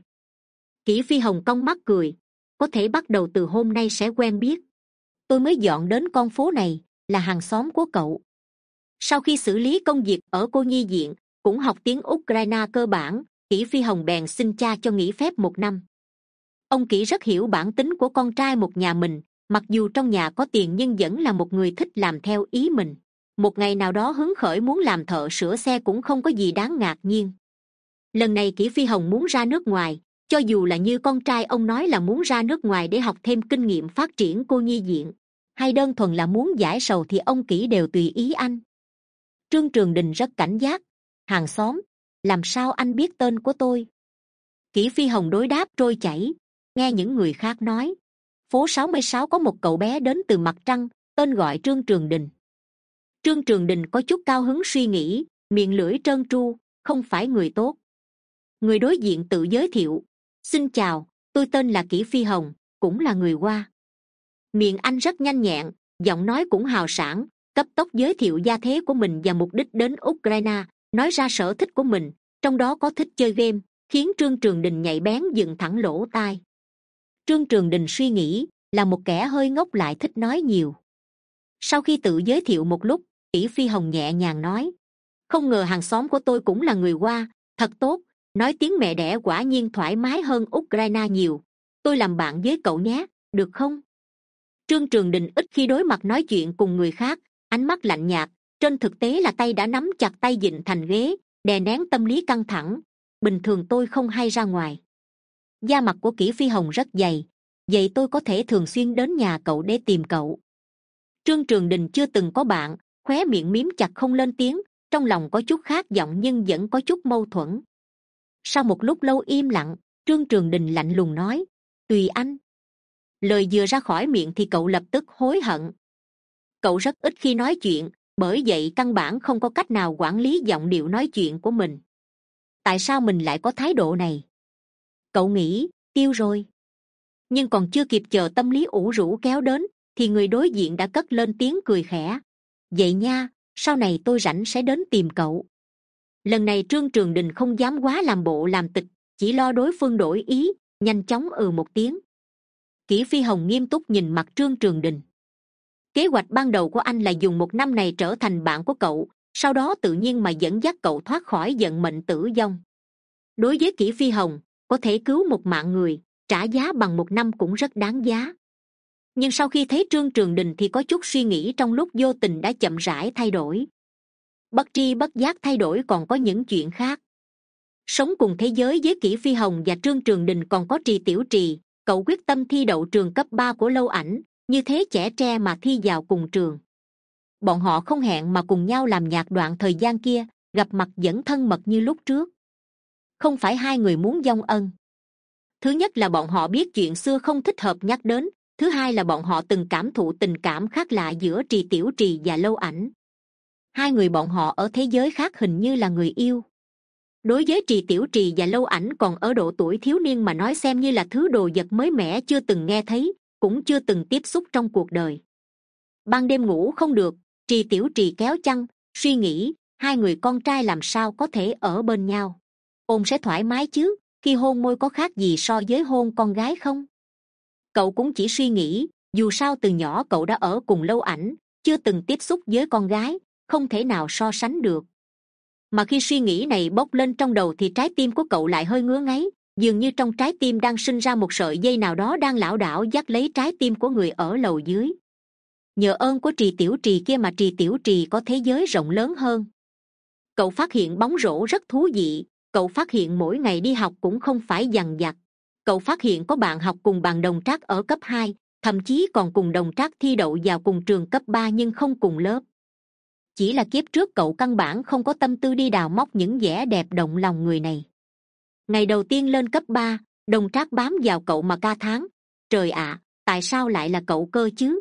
Kỷ Phi Hồng cong mắt cười, có thể bắt đầu từ hôm nay sẽ quen biết. Tôi mới dọn đến con phố này, là hàng xóm của cậu. Sau khi xử lý công việc ở cô nhi viện, cũng học tiếng Ukraine cơ bản, Kỷ Phi Hồng bèn xin cha cho nghỉ phép một năm. Ông Kỷ rất hiểu bản tính của con trai một nhà mình, mặc dù trong nhà có tiền nhưng vẫn là một người thích làm theo ý mình. Một ngày nào đó hứng khởi muốn làm thợ sửa xe cũng không có gì đáng ngạc nhiên. Lần này Kỷ Phi Hồng muốn ra nước ngoài, cho dù là như con trai ông nói là muốn ra nước ngoài để học thêm kinh nghiệm phát triển cô nhi viện, hay đơn thuần là muốn giải sầu thì ông Kỷ đều tùy ý anh. Trương Trường Đình rất cảnh giác, hàng xóm, làm sao anh biết tên của tôi? Kỷ Phi Hồng đối đáp trôi chảy, nghe những người khác nói, phố sáu mươi sáu có một cậu bé đến từ mặt trăng, tên gọi Trương Trường Đình. Trương Trường Đình có chút cao hứng suy nghĩ, miệng lưỡi trơn tru, không phải người tốt. Người đối diện tự giới thiệu, xin chào, tôi tên là Kỷ Phi Hồng, cũng là người Hoa. Miệng anh rất nhanh nhẹn, giọng nói cũng hào sảng, cấp tốc giới thiệu gia thế của mình và mục đích đến Ukraine, nói ra sở thích của mình, trong đó có thích chơi game, khiến Trương Trường Đình nhạy bén dựng thẳng lỗ tai. Trương Trường Đình suy nghĩ, là một kẻ hơi ngốc lại thích nói nhiều. Sau khi tự giới thiệu một lúc, Kỷ Phi Hồng nhẹ nhàng nói, không ngờ hàng xóm của tôi cũng là người Hoa, thật tốt, nói tiếng mẹ đẻ quả nhiên thoải mái hơn Ukraine nhiều. Tôi làm bạn với cậu nhé, được không? Trương Trường Đình ít khi đối mặt nói chuyện cùng người khác, ánh mắt lạnh nhạt, trên thực tế là tay đã nắm chặt tay vịn thành ghế, đè nén tâm lý căng thẳng. Bình thường tôi không hay ra ngoài. Da mặt của Kỷ Phi Hồng rất dày, vậy tôi có thể thường xuyên đến nhà cậu để tìm cậu. Trương Trường Đình chưa từng có bạn, khóe miệng miếm chặt không lên tiếng, trong lòng có chút khát vọng nhưng vẫn có chút mâu thuẫn. Sau một lúc lâu im lặng, Trương Trường Đình lạnh lùng nói, tùy anh. Lời vừa ra khỏi miệng thì cậu lập tức hối hận. Cậu rất ít khi nói chuyện, bởi vậy căn bản không có cách nào quản lý giọng điệu nói chuyện của mình. Tại sao mình lại có thái độ này? Cậu nghĩ, tiêu rồi. Nhưng còn chưa kịp chờ tâm lý ủ rũ kéo đến, thì người đối diện đã cất lên tiếng cười khẽ. Vậy nha, sau này tôi rảnh sẽ đến tìm cậu. Lần này Trương Trường Đình không dám quá làm bộ làm tịch, chỉ lo đối phương đổi ý, nhanh chóng ừ một tiếng. Kỷ Phi Hồng nghiêm túc nhìn mặt Trương Trường Đình. Kế hoạch ban đầu của anh là dùng một năm này trở thành bạn của cậu, sau đó tự nhiên mà dẫn dắt cậu thoát khỏi vận mệnh tử vong. Đối với Kỷ Phi Hồng, có thể cứu một mạng người, trả giá bằng một năm cũng rất đáng giá. Nhưng sau khi thấy Trương Trường Đình thì có chút suy nghĩ trong lúc vô tình đã chậm rãi thay đổi. Bất tri bất giác thay đổi còn có những chuyện khác. Sống cùng thế giới với Kỷ Phi Hồng và Trương Trường Đình còn có Trì Tiểu Trì. Cậu quyết tâm thi đậu trường cấp ba của Lâu Ảnh, như thế trẻ tre mà thi vào cùng trường. Bọn họ không hẹn mà cùng nhau làm nhạc đoạn thời gian kia, gặp mặt vẫn thân mật như lúc trước. Không phải hai người muốn vong ân. Thứ nhất là bọn họ biết chuyện xưa không thích hợp nhắc đến, thứ hai là bọn họ từng cảm thụ tình cảm khác lạ giữa Trì Tiểu Trì và Lâu Ảnh. Hai người bọn họ ở thế giới khác hình như là người yêu. Đối với Trì Tiểu Trì và Lâu Ảnh còn ở độ tuổi thiếu niên mà nói xem như là thứ đồ vật mới mẻ chưa từng nghe thấy, cũng chưa từng tiếp xúc trong cuộc đời. Ban đêm ngủ không được, Trì Tiểu Trì kéo chăn, suy nghĩ, hai người con trai làm sao có thể ở bên nhau. Ôm sẽ thoải mái chứ, khi hôn môi có khác gì so với hôn con gái không? Cậu cũng chỉ suy nghĩ, dù sao từ nhỏ cậu đã ở cùng Lâu Ảnh, chưa từng tiếp xúc với con gái, không thể nào so sánh được. Mà khi suy nghĩ này bốc lên trong đầu thì trái tim của cậu lại hơi ngứa ngáy, dường như trong trái tim đang sinh ra một sợi dây nào đó đang lảo đảo dắt lấy trái tim của người ở lầu dưới. Nhờ ơn của Trì Tiểu Trì kia mà Trì Tiểu Trì có thế giới rộng lớn hơn. Cậu phát hiện bóng rổ rất thú vị, cậu phát hiện mỗi ngày đi học cũng không phải dằn vặt. Cậu phát hiện có bạn học cùng bàn đồng trác ở cấp hai, thậm chí còn cùng đồng trác thi đậu vào cùng trường cấp ba nhưng không cùng lớp. Chỉ là kiếp trước cậu căn bản không có tâm tư đi đào móc những vẻ đẹp động lòng người này. Ngày đầu tiên lên cấp ba, đồng trác bám vào cậu mà ca thán. Trời ạ, tại sao lại là cậu cơ chứ?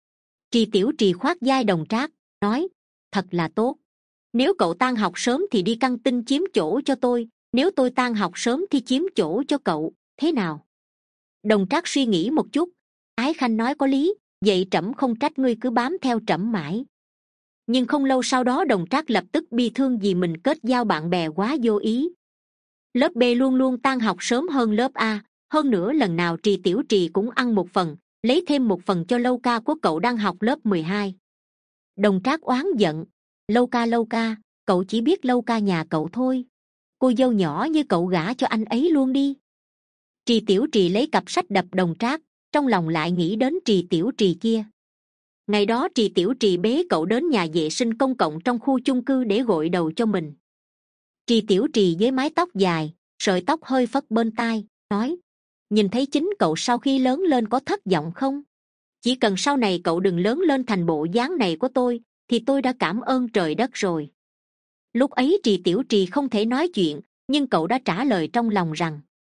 Trì Tiểu Trì khoác vai đồng trác, nói, thật là tốt. Nếu cậu tan học sớm thì đi căng tin chiếm chỗ cho tôi, nếu tôi tan học sớm thì chiếm chỗ cho cậu, thế nào? Đồng trác suy nghĩ một chút, Ái Khanh nói có lý, vậy trẫm không trách ngươi cứ bám theo trẫm mãi. Nhưng không lâu sau đó đồng trác lập tức bi thương vì mình kết giao bạn bè quá vô ý. Lớp B luôn luôn tan học sớm hơn lớp A, hơn nữa lần nào Trì Tiểu Trì cũng ăn một phần, lấy thêm một phần cho Lâu ca của cậu đang học lớp mười hai. Đồng trác oán giận, Lâu ca Lâu ca, cậu chỉ biết Lâu ca nhà cậu thôi. Cô dâu nhỏ như cậu gả cho anh ấy luôn đi. Trì Tiểu Trì lấy cặp sách đập đồng trác, trong lòng lại nghĩ đến Trì Tiểu Trì kia. Ngày đó Trì Tiểu Trì bế cậu đến nhà vệ sinh công cộng trong khu chung cư để gội đầu cho mình. Trì Tiểu Trì với mái tóc dài, sợi tóc hơi phất bên tai, nói, nhìn thấy chính cậu sau khi lớn lên có thất vọng không? Chỉ cần sau này cậu đừng lớn lên thành bộ dáng này của tôi, thì tôi đã cảm ơn trời đất rồi. Lúc ấy Trì Tiểu Trì không thể nói chuyện, nhưng cậu đã trả lời trong lòng rằng,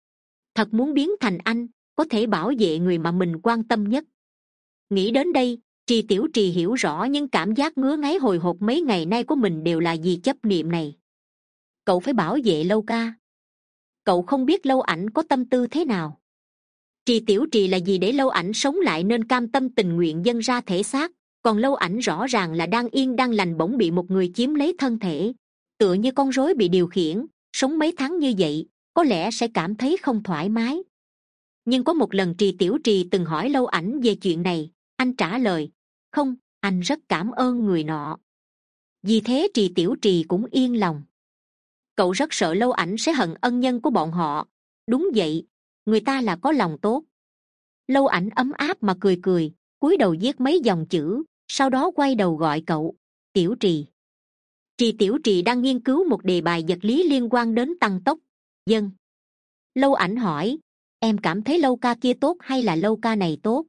thật muốn biến thành anh, có thể bảo vệ người mà mình quan tâm nhất. Nghĩ đến đây, Trì Tiểu Trì hiểu rõ những cảm giác ngứa ngáy hồi hộp mấy ngày nay của mình đều là vì chấp niệm này. Cậu phải bảo vệ Lâu ca. Cậu không biết Lâu Ảnh có tâm tư thế nào. Trì Tiểu Trì là vì để Lâu Ảnh sống lại nên cam tâm tình nguyện dâng ra thể xác, còn Lâu Ảnh rõ ràng là đang yên đang lành bỗng bị một người chiếm lấy thân thể, tựa như con rối bị điều khiển. Sống mấy tháng như vậy có lẽ sẽ cảm thấy không thoải mái. Nhưng có một lần Trì Tiểu Trì từng hỏi Lâu Ảnh về chuyện này, anh trả lời, không, anh rất cảm ơn người nọ. Vì thế Trì Tiểu Trì cũng yên lòng. Cậu rất sợ Lâu Ảnh sẽ hận ân nhân của bọn họ. Đúng vậy, người ta là có lòng tốt. Lâu Ảnh ấm áp mà cười cười, cúi đầu viết mấy dòng chữ, sau đó quay đầu gọi cậu, Tiểu Trì. Trì Tiểu Trì đang nghiên cứu một đề bài vật lý liên quan đến tăng tốc. Vâng. Lâu Ảnh hỏi, em cảm thấy Lâu ca kia tốt hay là Lâu ca này tốt?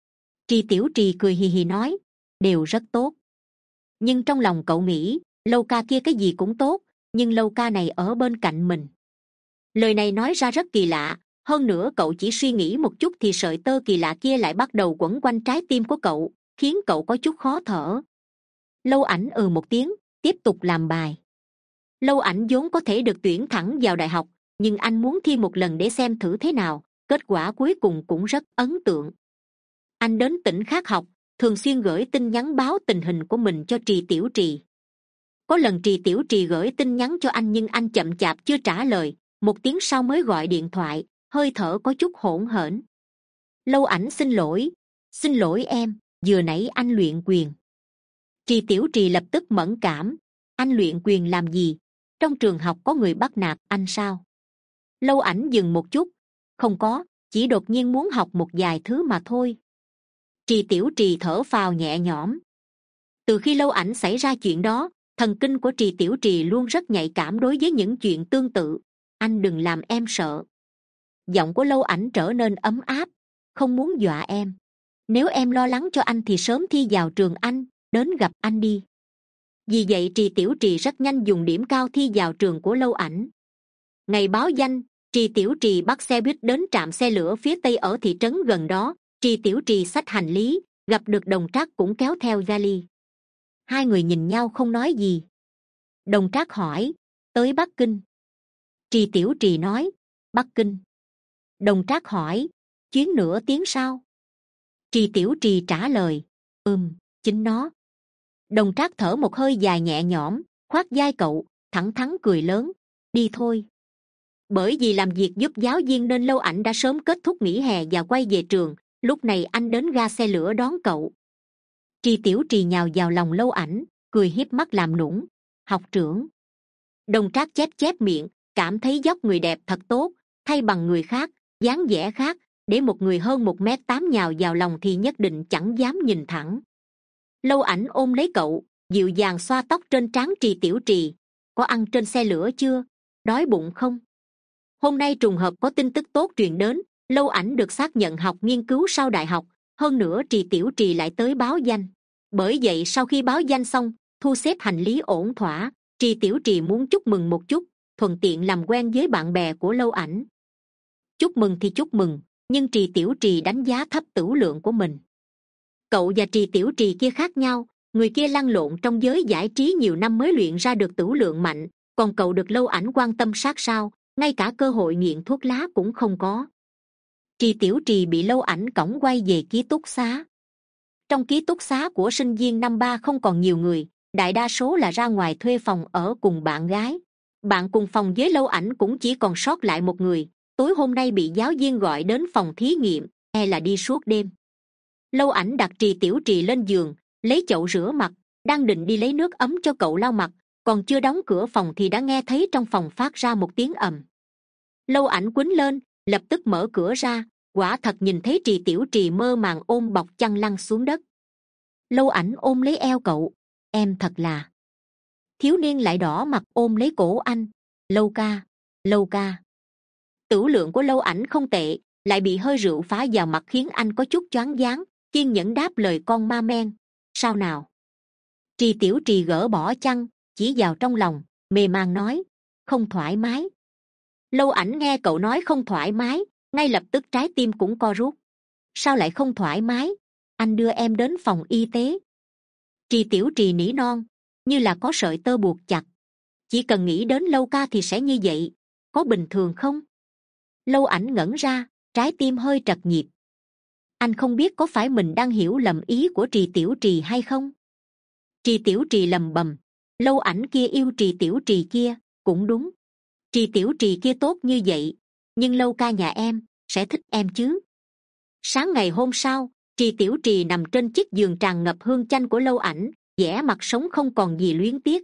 Trì Tiểu Trì cười hì hì nói, đều rất tốt. Nhưng trong lòng cậu nghĩ, Lâu ca kia cái gì cũng tốt, nhưng Lâu ca này ở bên cạnh mình. Lời này nói ra rất kỳ lạ, hơn nữa cậu chỉ suy nghĩ một chút thì sợi tơ kỳ lạ kia lại bắt đầu quẩn quanh trái tim của cậu, khiến cậu có chút khó thở. Lâu Ảnh ừ một tiếng, tiếp tục làm bài. Lâu Ảnh vốn có thể được tuyển thẳng vào đại học, nhưng anh muốn thi một lần để xem thử thế nào, kết quả cuối cùng cũng rất ấn tượng. Anh đến tỉnh khác học, thường xuyên gửi tin nhắn báo tình hình của mình cho Trì Tiểu Trì. Có lần Trì Tiểu Trì gửi tin nhắn cho anh nhưng anh chậm chạp chưa trả lời, một tiếng sau mới gọi điện thoại, hơi thở có chút hỗn hển. Lâu Ảnh xin lỗi. Xin lỗi em, vừa nãy anh luyện quyền. Trì Tiểu Trì lập tức mẫn cảm. Anh luyện quyền làm gì? Trong trường học có người bắt nạt anh sao? Lâu Ảnh dừng một chút. Không có, chỉ đột nhiên muốn học một vài thứ mà thôi. Trì Tiểu Trì thở phào nhẹ nhõm. Từ khi Lâu Ảnh xảy ra chuyện đó, thần kinh của Trì Tiểu Trì luôn rất nhạy cảm đối với những chuyện tương tự. Anh đừng làm em sợ. Giọng của Lâu Ảnh trở nên ấm áp. Không muốn dọa em. Nếu em lo lắng cho anh thì sớm thi vào trường Anh, đến gặp anh đi. Vì vậy Trì Tiểu Trì rất nhanh dùng điểm cao thi vào trường của Lâu Ảnh. Ngày báo danh, Trì Tiểu Trì bắt xe buýt đến trạm xe lửa phía tây ở thị trấn gần đó. Trì Tiểu Trì xách hành lý, gặp được Đồng Trác cũng kéo theo vali. Hai người nhìn nhau không nói gì. Đồng Trác hỏi, tới Bắc Kinh. Trì Tiểu Trì nói, Bắc Kinh. Đồng Trác hỏi, chuyến nửa tiếng sau? Trì Tiểu Trì trả lời, ừm, chính nó. Đồng Trác thở một hơi dài nhẹ nhõm, khoác vai cậu, thẳng thắn cười lớn, đi thôi. Bởi vì làm việc giúp giáo viên nên Lâu Ảnh đã sớm kết thúc nghỉ hè và quay về trường. Lúc này anh đến ga xe lửa đón cậu. Trì Tiểu Trì nhào vào lòng Lâu Ảnh, cười hiếp mắt làm nũng, học trưởng. Đồng Trác chép chép miệng, cảm thấy dốc người đẹp thật tốt, thay bằng người khác, dáng vẻ khác, để một người hơn một mét tám nhào vào lòng thì nhất định chẳng dám nhìn thẳng. Lâu Ảnh ôm lấy cậu, dịu dàng xoa tóc trên trán Trì Tiểu Trì. Có ăn trên xe lửa chưa? Đói bụng không? Hôm nay trùng hợp có tin tức tốt truyền đến. Lâu Ảnh được xác nhận học nghiên cứu sau đại học. Hơn nữa Trì Tiểu Trì lại tới báo danh. Bởi vậy sau khi báo danh xong, thu xếp hành lý ổn thỏa, Trì Tiểu Trì muốn chúc mừng một chút, thuận tiện làm quen với bạn bè của Lâu Ảnh. Chúc mừng thì chúc mừng, nhưng Trì Tiểu Trì đánh giá thấp tửu lượng của mình. Cậu và Trì Tiểu Trì kia khác nhau, người kia lăn lộn trong giới giải trí nhiều năm mới luyện ra được tửu lượng mạnh, còn cậu được Lâu Ảnh quan tâm sát sao, ngay cả cơ hội nghiện thuốc lá cũng không có. Trì Tiểu Trì bị Lâu Ảnh cõng quay về ký túc xá. Trong ký túc xá của sinh viên năm ba không còn nhiều người, đại đa số là ra ngoài thuê phòng ở cùng bạn gái. Bạn cùng phòng với Lâu Ảnh cũng chỉ còn sót lại một người, tối hôm nay bị giáo viên gọi đến phòng thí nghiệm, e là đi suốt đêm. Lâu Ảnh đặt Trì Tiểu Trì lên giường, lấy chậu rửa mặt, đang định đi lấy nước ấm cho cậu lau mặt, còn chưa đóng cửa phòng thì đã nghe thấy trong phòng phát ra một tiếng ầm. Lâu Ảnh quýnh lên, lập tức mở cửa ra, quả thật nhìn thấy Trì Tiểu Trì mơ màng ôm bọc chăn lăn xuống đất. Lâu Ảnh ôm lấy eo cậu, em thật là. Thiếu niên lại đỏ mặt ôm lấy cổ anh, Lâu ca, Lâu ca. Tửu lượng của Lâu Ảnh không tệ, lại bị hơi rượu phá vào mặt khiến anh có chút choáng váng, kiên nhẫn đáp lời con ma men, sao nào? Trì Tiểu Trì gỡ bỏ chăn, chỉ vào trong lòng, mê man nói, không thoải mái. Lâu Ảnh nghe cậu nói không thoải mái, ngay lập tức trái tim cũng co rút. Sao lại không thoải mái? Anh đưa em đến phòng y tế. Trì Tiểu Trì nỉ non, như là có sợi tơ buộc chặt. Chỉ cần nghĩ đến Lâu ca thì sẽ như vậy, có bình thường không? Lâu Ảnh ngẩn ra, trái tim hơi trật nhịp. Anh không biết có phải mình đang hiểu lầm ý của Trì Tiểu Trì hay không? Trì Tiểu Trì lầm bầm, Lâu Ảnh kia yêu Trì Tiểu Trì kia, cũng đúng. Trì Tiểu Trì kia tốt như vậy, nhưng Lâu ca nhà em sẽ thích em chứ? Sáng ngày hôm sau, Trì Tiểu Trì nằm trên chiếc giường tràn ngập hương chanh của Lâu Ảnh, vẻ mặt sống không còn gì luyến tiếc.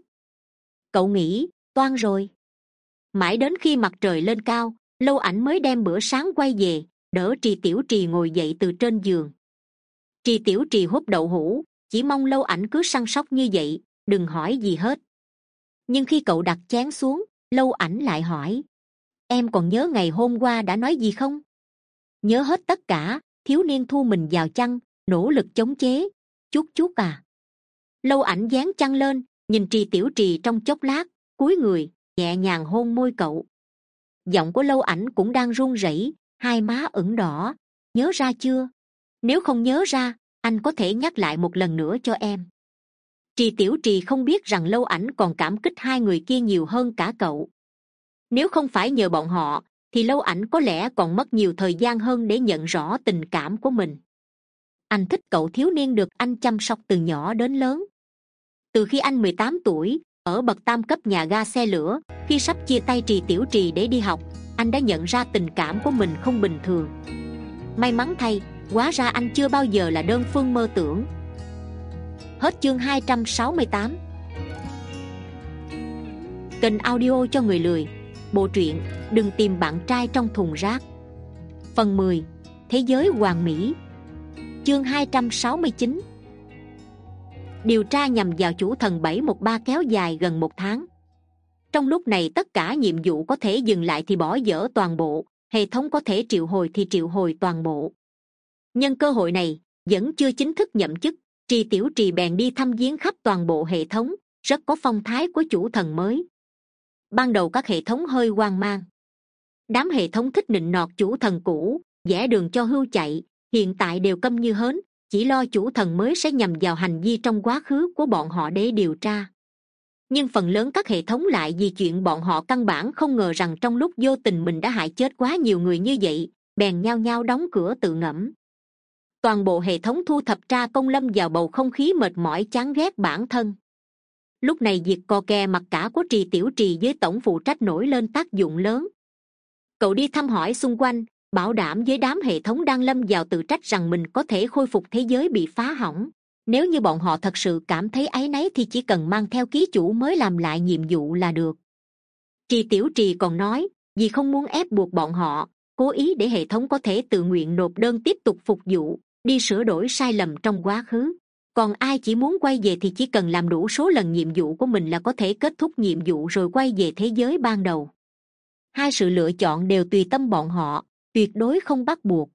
Cậu nghĩ toan rồi. Mãi đến khi mặt trời lên cao, Lâu Ảnh mới đem bữa sáng quay về, đỡ Trì Tiểu Trì ngồi dậy từ trên giường. Trì Tiểu Trì hút đậu hũ, chỉ mong Lâu Ảnh cứ săn sóc như vậy, đừng hỏi gì hết. Nhưng khi cậu đặt chén xuống, Lâu Ảnh lại hỏi, em còn nhớ ngày hôm qua đã nói gì không? Nhớ hết tất cả. Thiếu niên thu mình vào chăn, nỗ lực chống chế. Chút chút à. Lâu Ảnh dán chăn lên, nhìn Trì Tiểu Trì trong chốc lát, cúi người, nhẹ nhàng hôn môi cậu. Giọng của Lâu Ảnh cũng đang run rẩy, hai má ửng đỏ. Nhớ ra chưa? Nếu không nhớ ra, anh có thể nhắc lại một lần nữa cho em. Trì Tiểu Trì không biết rằng Lâu Ảnh còn cảm kích hai người kia nhiều hơn cả cậu. Nếu không phải nhờ bọn họ, thì Lâu Ảnh có lẽ còn mất nhiều thời gian hơn để nhận rõ tình cảm của mình. Anh thích cậu thiếu niên được anh chăm sóc từ nhỏ đến lớn. Từ khi anh mười tám tuổi, ở bậc tam cấp nhà ga xe lửa, khi sắp chia tay Trì Tiểu Trì để đi học, anh đã nhận ra tình cảm của mình không bình thường. May mắn thay, hóa ra anh chưa bao giờ là đơn phương mơ tưởng. Hết chương hai trăm sáu mươi tám. Kênh audio cho người lười. Bộ truyện Đừng tìm bạn trai trong thùng rác. Phần mười. Thế giới hoàn mỹ. Chương hai trăm sáu mươi chín. Điều tra nhằm vào chủ thần bảy một ba kéo dài gần một tháng. Trong lúc này tất cả nhiệm vụ có thể dừng lại thì bỏ dở toàn bộ, hệ thống có thể triệu hồi thì triệu hồi toàn bộ. Nhân cơ hội này, vẫn chưa chính thức nhậm chức, Trì Tiểu Trì bèn đi thăm viếng khắp toàn bộ hệ thống, rất có phong thái của chủ thần mới. Ban đầu các hệ thống hơi hoang mang. Đám hệ thống thích nịnh nọt chủ thần cũ, vẽ đường cho hươu chạy, hiện tại đều câm như hến, chỉ lo chủ thần mới sẽ nhằm vào hành vi trong quá khứ của bọn họ để điều tra. Nhưng phần lớn các hệ thống lại vì chuyện bọn họ căn bản không ngờ rằng trong lúc vô tình mình đã hại chết quá nhiều người như vậy, bèn nhao nhao đóng cửa tự ngẫm. Toàn bộ hệ thống thu thập tra công lâm vào bầu không khí mệt mỏi chán ghét bản thân. Lúc này việc cò kè mặc cả của Trì Tiểu Trì với tổng phụ trách nổi lên tác dụng lớn. Cậu đi thăm hỏi xung quanh, bảo đảm với đám hệ thống đang lâm vào tự trách rằng mình có thể khôi phục thế giới bị phá hỏng. Nếu như bọn họ thật sự cảm thấy áy náy thì chỉ cần mang theo ký chủ mới làm lại nhiệm vụ là được. Trì Tiểu Trì còn nói, vì không muốn ép buộc bọn họ, cố ý để hệ thống có thể tự nguyện nộp đơn tiếp tục phục vụ, đi sửa đổi sai lầm trong quá khứ. Còn ai chỉ muốn quay về thì chỉ cần làm đủ số lần nhiệm vụ của mình là có thể kết thúc nhiệm vụ rồi quay về thế giới ban đầu. Hai sự lựa chọn đều tùy tâm bọn họ, tuyệt đối không bắt buộc.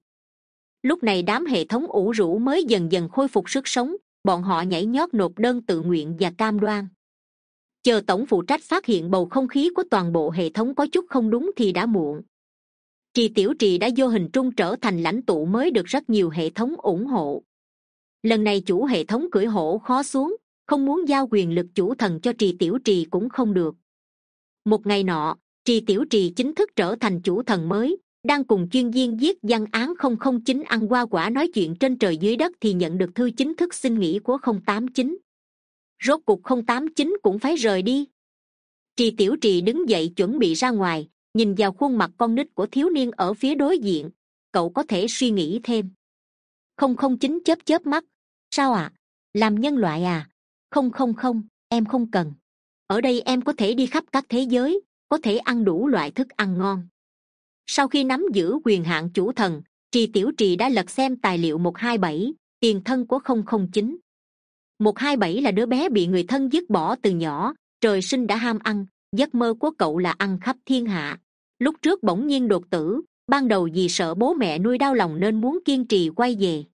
Lúc này đám hệ thống ủ rũ mới dần dần khôi phục sức sống, bọn họ nhảy nhót nộp đơn tự nguyện và cam đoan. Chờ tổng phụ trách phát hiện bầu không khí của toàn bộ hệ thống có chút không đúng thì đã muộn. Trì Tiểu Trì đã vô hình trung trở thành lãnh tụ mới được rất nhiều hệ thống ủng hộ. Lần này chủ hệ thống cưỡi hổ khó xuống, không muốn giao quyền lực chủ thần cho Trì Tiểu Trì cũng không được. Một ngày nọ, Trì Tiểu Trì chính thức trở thành chủ thần mới, đang cùng chuyên viên viết văn án không không chín ăn hoa quả nói chuyện trên trời dưới đất thì nhận được thư chính thức xin nghỉ của không tám chín. Rốt cục không tám chín cũng phải rời đi. Trì Tiểu Trì đứng dậy chuẩn bị ra ngoài, nhìn vào khuôn mặt con nít của thiếu niên ở phía đối diện, cậu có thể suy nghĩ thêm. không không chín chớp chớp mắt. Sao ạ? À? Làm nhân loại à? Không không không, em không cần. Ở đây em có thể đi khắp các thế giới, có thể ăn đủ loại thức ăn ngon. Sau khi nắm giữ quyền hạn chủ thần, Trì Tiểu Trì đã lật xem tài liệu một hai bảy, tiền thân của không không chín. một hai bảy là đứa bé bị người thân dứt bỏ từ nhỏ, trời sinh đã ham ăn, giấc mơ của cậu là ăn khắp thiên hạ. Lúc trước bỗng nhiên đột tử, ban đầu vì sợ bố mẹ nuôi đau lòng nên muốn kiên trì quay về.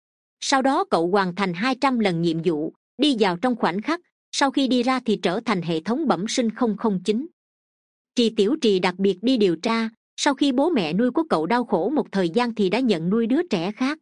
Sau đó cậu hoàn thành hai trăm lần nhiệm vụ, đi vào trong khoảnh khắc, sau khi đi ra thì trở thành hệ thống bẩm sinh không không chín. Trì Tiểu Trì đặc biệt đi điều tra, sau khi bố mẹ nuôi của cậu đau khổ một thời gian thì đã nhận nuôi đứa trẻ khác.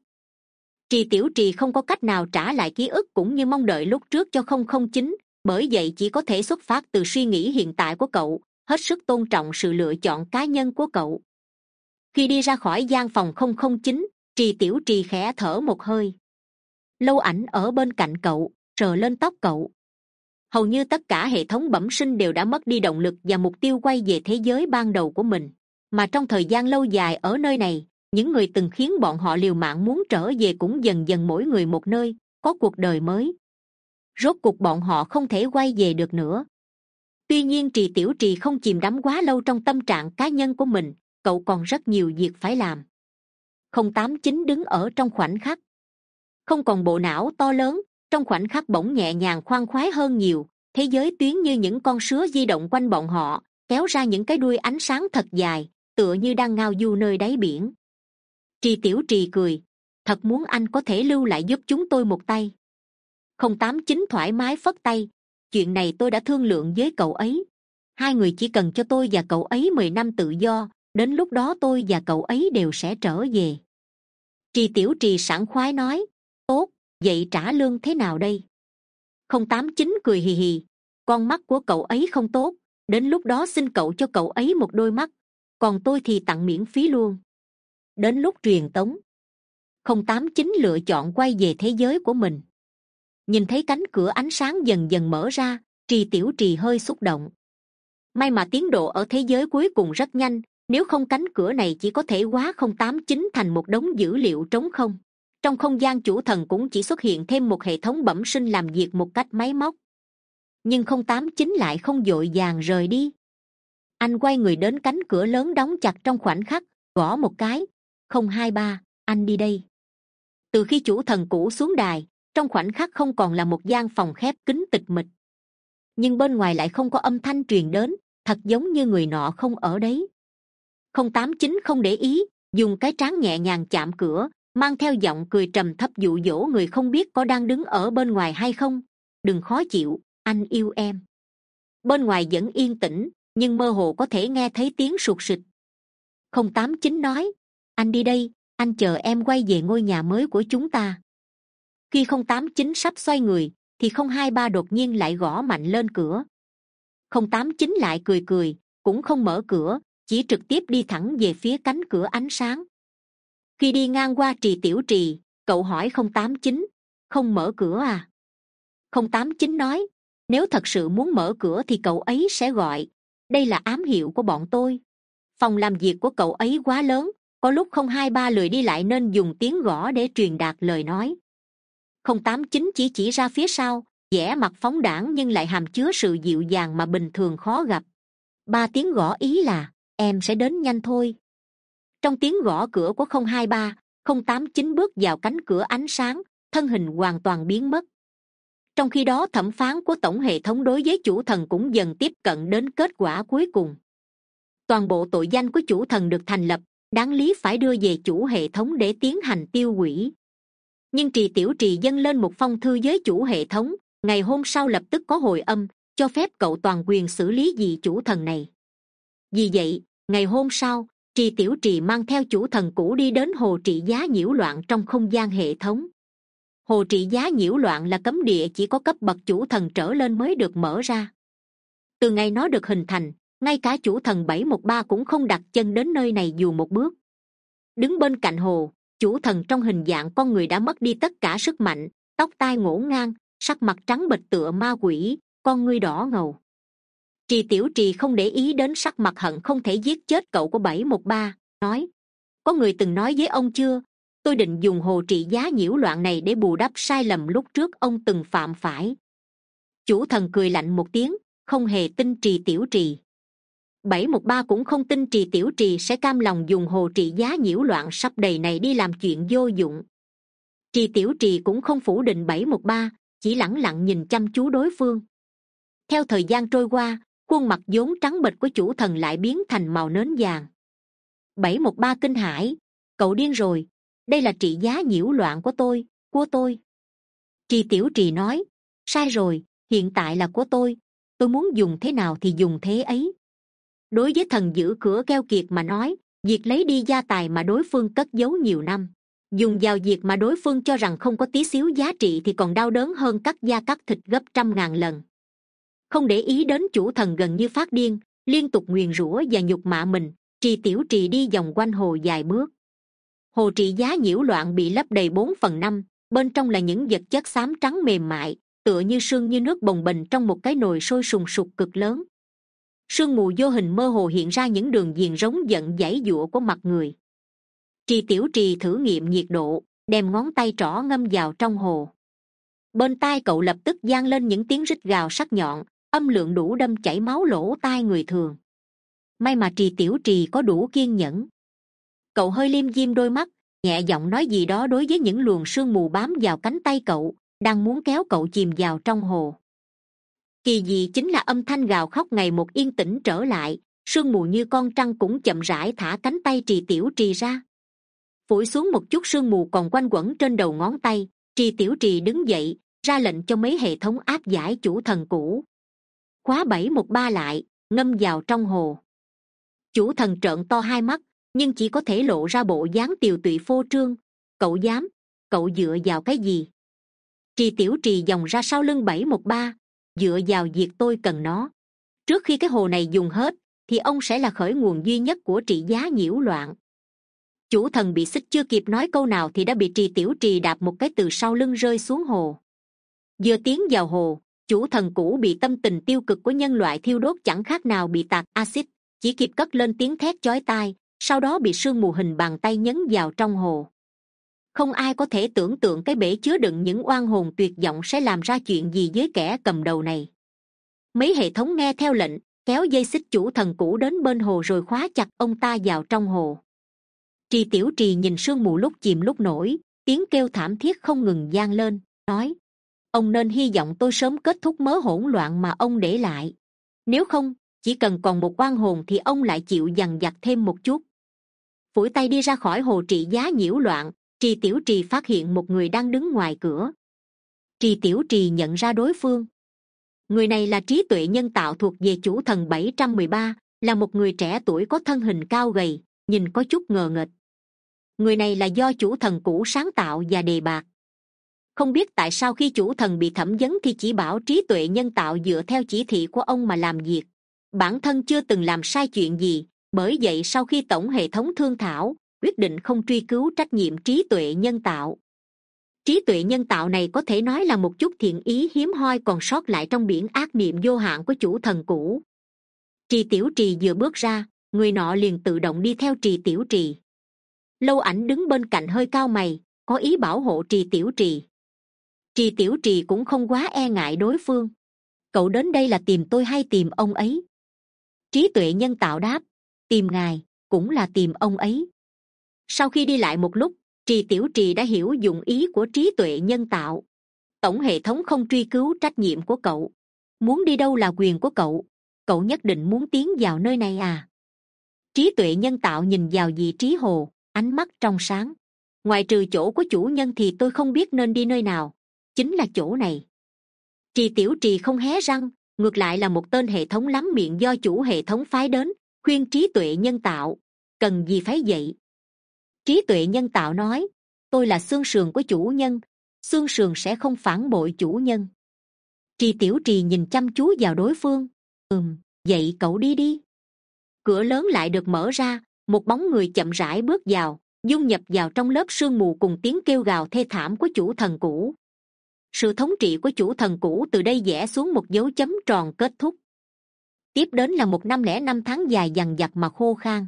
Trì Tiểu Trì không có cách nào trả lại ký ức cũng như mong đợi lúc trước cho không không chín, bởi vậy chỉ có thể xuất phát từ suy nghĩ hiện tại của cậu, hết sức tôn trọng sự lựa chọn cá nhân của cậu. Khi đi ra khỏi gian phòng không không chín, Trì Tiểu Trì khẽ thở một hơi. Lâu Ảnh ở bên cạnh cậu, sờ lên tóc cậu. Hầu như tất cả hệ thống bẩm sinh đều đã mất đi động lực và mục tiêu quay về thế giới ban đầu của mình. Mà trong thời gian lâu dài ở nơi này, những người từng khiến bọn họ liều mạng muốn trở về cũng dần dần mỗi người một nơi, có cuộc đời mới. Rốt cuộc bọn họ không thể quay về được nữa. Tuy nhiên Trì Tiểu Trì không chìm đắm quá lâu trong tâm trạng cá nhân của mình, cậu còn rất nhiều việc phải làm. không tám chín đứng ở trong khoảnh khắc. Không còn bộ não to lớn, trong khoảnh khắc bỗng nhẹ nhàng khoan khoái hơn nhiều, thế giới tuyến như những con sứa di động quanh bọn họ, kéo ra những cái đuôi ánh sáng thật dài, tựa như đang ngao du nơi đáy biển. Trì Tiểu Trì cười, thật muốn anh có thể lưu lại giúp chúng tôi một tay. không tám chín thoải mái phất tay, chuyện này tôi đã thương lượng với cậu ấy. Hai người chỉ cần cho tôi và cậu ấy mười năm tự do, đến lúc đó tôi và cậu ấy đều sẽ trở về. Trì Tiểu Trì sảng khoái nói, tốt, vậy trả lương thế nào đây? không tám chín cười hì hì, con mắt của cậu ấy không tốt, đến lúc đó xin cậu cho cậu ấy một đôi mắt, còn tôi thì tặng miễn phí luôn. Đến lúc truyền tống, không tám chín lựa chọn quay về thế giới của mình. Nhìn thấy cánh cửa ánh sáng dần dần mở ra, Trì Tiểu Trì hơi xúc động. May mà tiến độ ở thế giới cuối cùng rất nhanh, Nếu không cánh cửa này chỉ có thể hóa không tám chín thành một đống dữ liệu trống không. Trong không gian chủ thần cũng chỉ xuất hiện thêm một hệ thống bẩm sinh làm việc một cách máy móc. Nhưng không tám chín lại không vội vàng rời đi. Anh quay người đến cánh cửa lớn đóng chặt trong khoảnh khắc, gõ một cái. Không hai ba, anh đi đây. Từ khi chủ thần cũ xuống đài, trong khoảnh khắc không còn là một gian phòng khép kín tịch mịch. Nhưng bên ngoài lại không có âm thanh truyền đến, thật giống như người nọ không ở đấy. Không tám chín không để ý, dùng cái trán nhẹ nhàng chạm cửa, mang theo giọng cười trầm thấp dụ dỗ người không biết có đang đứng ở bên ngoài hay không. Đừng khó chịu, anh yêu em. Bên ngoài vẫn yên tĩnh, nhưng mơ hồ có thể nghe thấy tiếng sụt sịt. Không tám chín nói, anh đi đây, anh chờ em quay về ngôi nhà mới của chúng ta. Khi không tám chín sắp xoay người, thì không hai ba đột nhiên lại gõ mạnh lên cửa. Không tám chín lại cười cười, cũng không mở cửa, chỉ trực tiếp đi thẳng về phía cánh cửa ánh sáng. Khi đi ngang qua Trì Tiểu Trì, cậu hỏi không tám chín, không mở cửa à? Không tám chín nói, nếu thật sự muốn mở cửa thì cậu ấy sẽ gọi. Đây là ám hiệu của bọn tôi. Phòng làm việc của cậu ấy quá lớn, có lúc không hai ba lười đi lại nên dùng tiếng gõ để truyền đạt lời nói. Không tám chín chỉ chỉ ra phía sau, vẻ mặt phóng đãng nhưng lại hàm chứa sự dịu dàng mà bình thường khó gặp. Ba tiếng gõ ý là, em sẽ đến nhanh thôi. Trong tiếng gõ cửa của không hai ba, không tám chín bước vào cánh cửa ánh sáng, thân hình hoàn toàn biến mất. Trong khi đó thẩm phán của tổng hệ thống đối với chủ thần cũng dần tiếp cận đến kết quả cuối cùng. Toàn bộ tội danh của chủ thần được thành lập, đáng lý phải đưa về chủ hệ thống để tiến hành tiêu hủy. Nhưng Trì Tiểu Trì dâng lên một phong thư với chủ hệ thống, ngày hôm sau lập tức có hồi âm, cho phép cậu toàn quyền xử lý vị chủ thần này. Vì vậy, ngày hôm sau, Trì Tiểu Trì mang theo chủ thần cũ đi đến hồ trị giá nhiễu loạn trong không gian hệ thống. Hồ trị giá nhiễu loạn là cấm địa chỉ có cấp bậc chủ thần trở lên mới được mở ra. Từ ngày nó được hình thành, ngay cả chủ thần bảy một ba cũng không đặt chân đến nơi này dù một bước. Đứng bên cạnh hồ, chủ thần trong hình dạng con người đã mất đi tất cả sức mạnh, tóc tai ngổn ngang, sắc mặt trắng bệch tựa ma quỷ, con ngươi đỏ ngầu. Trì Tiểu Trì không để ý đến sắc mặt hận không thể giết chết cậu của bảy một ba, nói, có người từng nói với ông chưa, tôi định dùng hồ trị giá nhiễu loạn này để bù đắp sai lầm lúc trước ông từng phạm phải. Chủ thần cười lạnh một tiếng, không hề tin Trì Tiểu Trì. Bảy một ba cũng không tin Trì Tiểu Trì sẽ cam lòng dùng hồ trị giá nhiễu loạn sắp đầy này đi làm chuyện vô dụng. Trì Tiểu Trì cũng không phủ định bảy một ba, chỉ lẳng lặng nhìn chăm chú đối phương. Theo thời gian trôi qua, khuôn mặt vốn trắng bệch của chủ thần lại biến thành màu nến vàng. Bảy một ba kinh hãi, cậu điên rồi, đây là trị giá nhiễu loạn của tôi, của tôi. Trì Tiểu Trì nói, sai rồi, hiện tại là của tôi, tôi muốn dùng thế nào thì dùng thế ấy. Đối với thần giữ cửa keo kiệt mà nói, việc lấy đi gia tài mà đối phương cất giấu nhiều năm, dùng vào việc mà đối phương cho rằng không có tí xíu giá trị thì còn đau đớn hơn cắt da cắt thịt gấp trăm ngàn lần. Không để ý đến chủ thần gần như phát điên, liên tục nguyền rủa và nhục mạ mình, Trì Tiểu Trì đi vòng quanh hồ vài bước. Hồ trị giá nhiễu loạn bị lấp đầy bốn phần năm, bên trong là những vật chất xám trắng mềm mại, tựa như sương như nước bồng bềnh trong một cái nồi sôi sùng sục cực lớn. Sương mù vô hình mơ hồ hiện ra những đường viền rống giận giãy giụa của mặt người. Trì Tiểu Trì thử nghiệm nhiệt độ, đem ngón tay trỏ ngâm vào trong hồ. Bên tai cậu lập tức vang lên những tiếng rít gào sắc nhọn, âm lượng đủ đâm chảy máu lỗ tai người thường. May mà Trì Tiểu Trì có đủ kiên nhẫn. Cậu hơi liêm diêm đôi mắt, nhẹ giọng nói gì đó đối với những luồng sương mù bám vào cánh tay cậu, đang muốn kéo cậu chìm vào trong hồ. Kỳ dị chính là âm thanh gào khóc ngày một yên tĩnh trở lại, sương mù như con trăng cũng chậm rãi thả cánh tay Trì Tiểu Trì ra. Phủi xuống một chút sương mù còn quanh quẩn trên đầu ngón tay, Trì Tiểu Trì đứng dậy, ra lệnh cho mấy hệ thống áp giải chủ thần cũ. Khóa bảy một ba lại, ngâm vào trong hồ. Chủ thần trợn to hai mắt, nhưng chỉ có thể lộ ra bộ dáng tiều tụy phô trương. Cậu dám, cậu dựa vào cái gì? Trì Tiểu Trì vòng ra sau lưng bảy một ba, dựa vào việc tôi cần nó. Trước khi cái hồ này dùng hết, thì ông sẽ là khởi nguồn duy nhất của trị giá nhiễu loạn. Chủ thần bị xích chưa kịp nói câu nào thì đã bị Trì Tiểu Trì đạp một cái từ sau lưng rơi xuống hồ. Vừa tiến vào hồ, chủ thần cũ bị tâm tình tiêu cực của nhân loại thiêu đốt chẳng khác nào bị tạt axit, chỉ kịp cất lên tiếng thét chói tai, sau đó bị sương mù hình bàn tay nhấn vào trong hồ. Không ai có thể tưởng tượng cái bể chứa đựng những oan hồn tuyệt vọng sẽ làm ra chuyện gì với kẻ cầm đầu này. Mấy hệ thống nghe theo lệnh, kéo dây xích chủ thần cũ đến bên hồ rồi khóa chặt ông ta vào trong hồ. Trì Tiểu Trì nhìn sương mù lúc chìm lúc nổi, tiếng kêu thảm thiết không ngừng vang lên, nói: ông nên hy vọng tôi sớm kết thúc mớ hỗn loạn mà ông để lại. Nếu không, chỉ cần còn một oan hồn thì ông lại chịu dằn vặt thêm một chút. Phủi tay đi ra khỏi hồ trị giá nhiễu loạn, Trì Tiểu Trì phát hiện một người đang đứng ngoài cửa. Trì Tiểu Trì nhận ra đối phương. Người này là trí tuệ nhân tạo thuộc về chủ thần bảy trăm mười ba, là một người trẻ tuổi có thân hình cao gầy, nhìn có chút ngờ nghệch. Người này là do chủ thần cũ sáng tạo và đề bạt. Không biết tại sao khi chủ thần bị thẩm vấn thì chỉ bảo trí tuệ nhân tạo dựa theo chỉ thị của ông mà làm việc. Bản thân chưa từng làm sai chuyện gì, bởi vậy sau khi tổng hệ thống thương thảo, quyết định không truy cứu trách nhiệm trí tuệ nhân tạo. Trí tuệ nhân tạo này có thể nói là một chút thiện ý hiếm hoi còn sót lại trong biển ác niệm vô hạn của chủ thần cũ. Trì Tiểu Trì vừa bước ra, người nọ liền tự động đi theo Trì Tiểu Trì. Lâu Ảnh đứng bên cạnh hơi cau mày, có ý bảo hộ Trì Tiểu Trì. Trì Tiểu Trì cũng không quá e ngại đối phương. Cậu đến đây là tìm tôi hay tìm ông ấy? Trí tuệ nhân tạo đáp: tìm ngài, cũng là tìm ông ấy. Sau khi đi lại một lúc, Trì Tiểu Trì đã hiểu dụng ý của trí tuệ nhân tạo. Tổng hệ thống không truy cứu trách nhiệm của cậu. Muốn đi đâu là quyền của cậu. Cậu nhất định muốn tiến vào nơi này à? Trí tuệ nhân tạo nhìn vào vị trí hồ, ánh mắt trong sáng. Ngoài trừ chỗ của chủ nhân thì tôi không biết nên đi nơi nào. Chính là chỗ này. Trì Tiểu Trì không hé răng, ngược lại là một tên hệ thống lắm miệng do chủ hệ thống phái đến, khuyên trí tuệ nhân tạo: cần gì phải vậy? Trí tuệ nhân tạo nói: tôi là xương sườn của chủ nhân, xương sườn sẽ không phản bội chủ nhân. Trì Tiểu Trì nhìn chăm chú vào đối phương. Ừm, vậy cậu đi đi. Cửa lớn lại được mở ra, một bóng người chậm rãi bước vào, dung nhập vào trong lớp sương mù cùng tiếng kêu gào thê thảm của chủ thần cũ. Sự thống trị của chủ thần cũ từ đây vẽ xuống một dấu chấm tròn kết thúc. Tiếp đến là một năm lẻ năm tháng dài dằng dặc mà khô khan.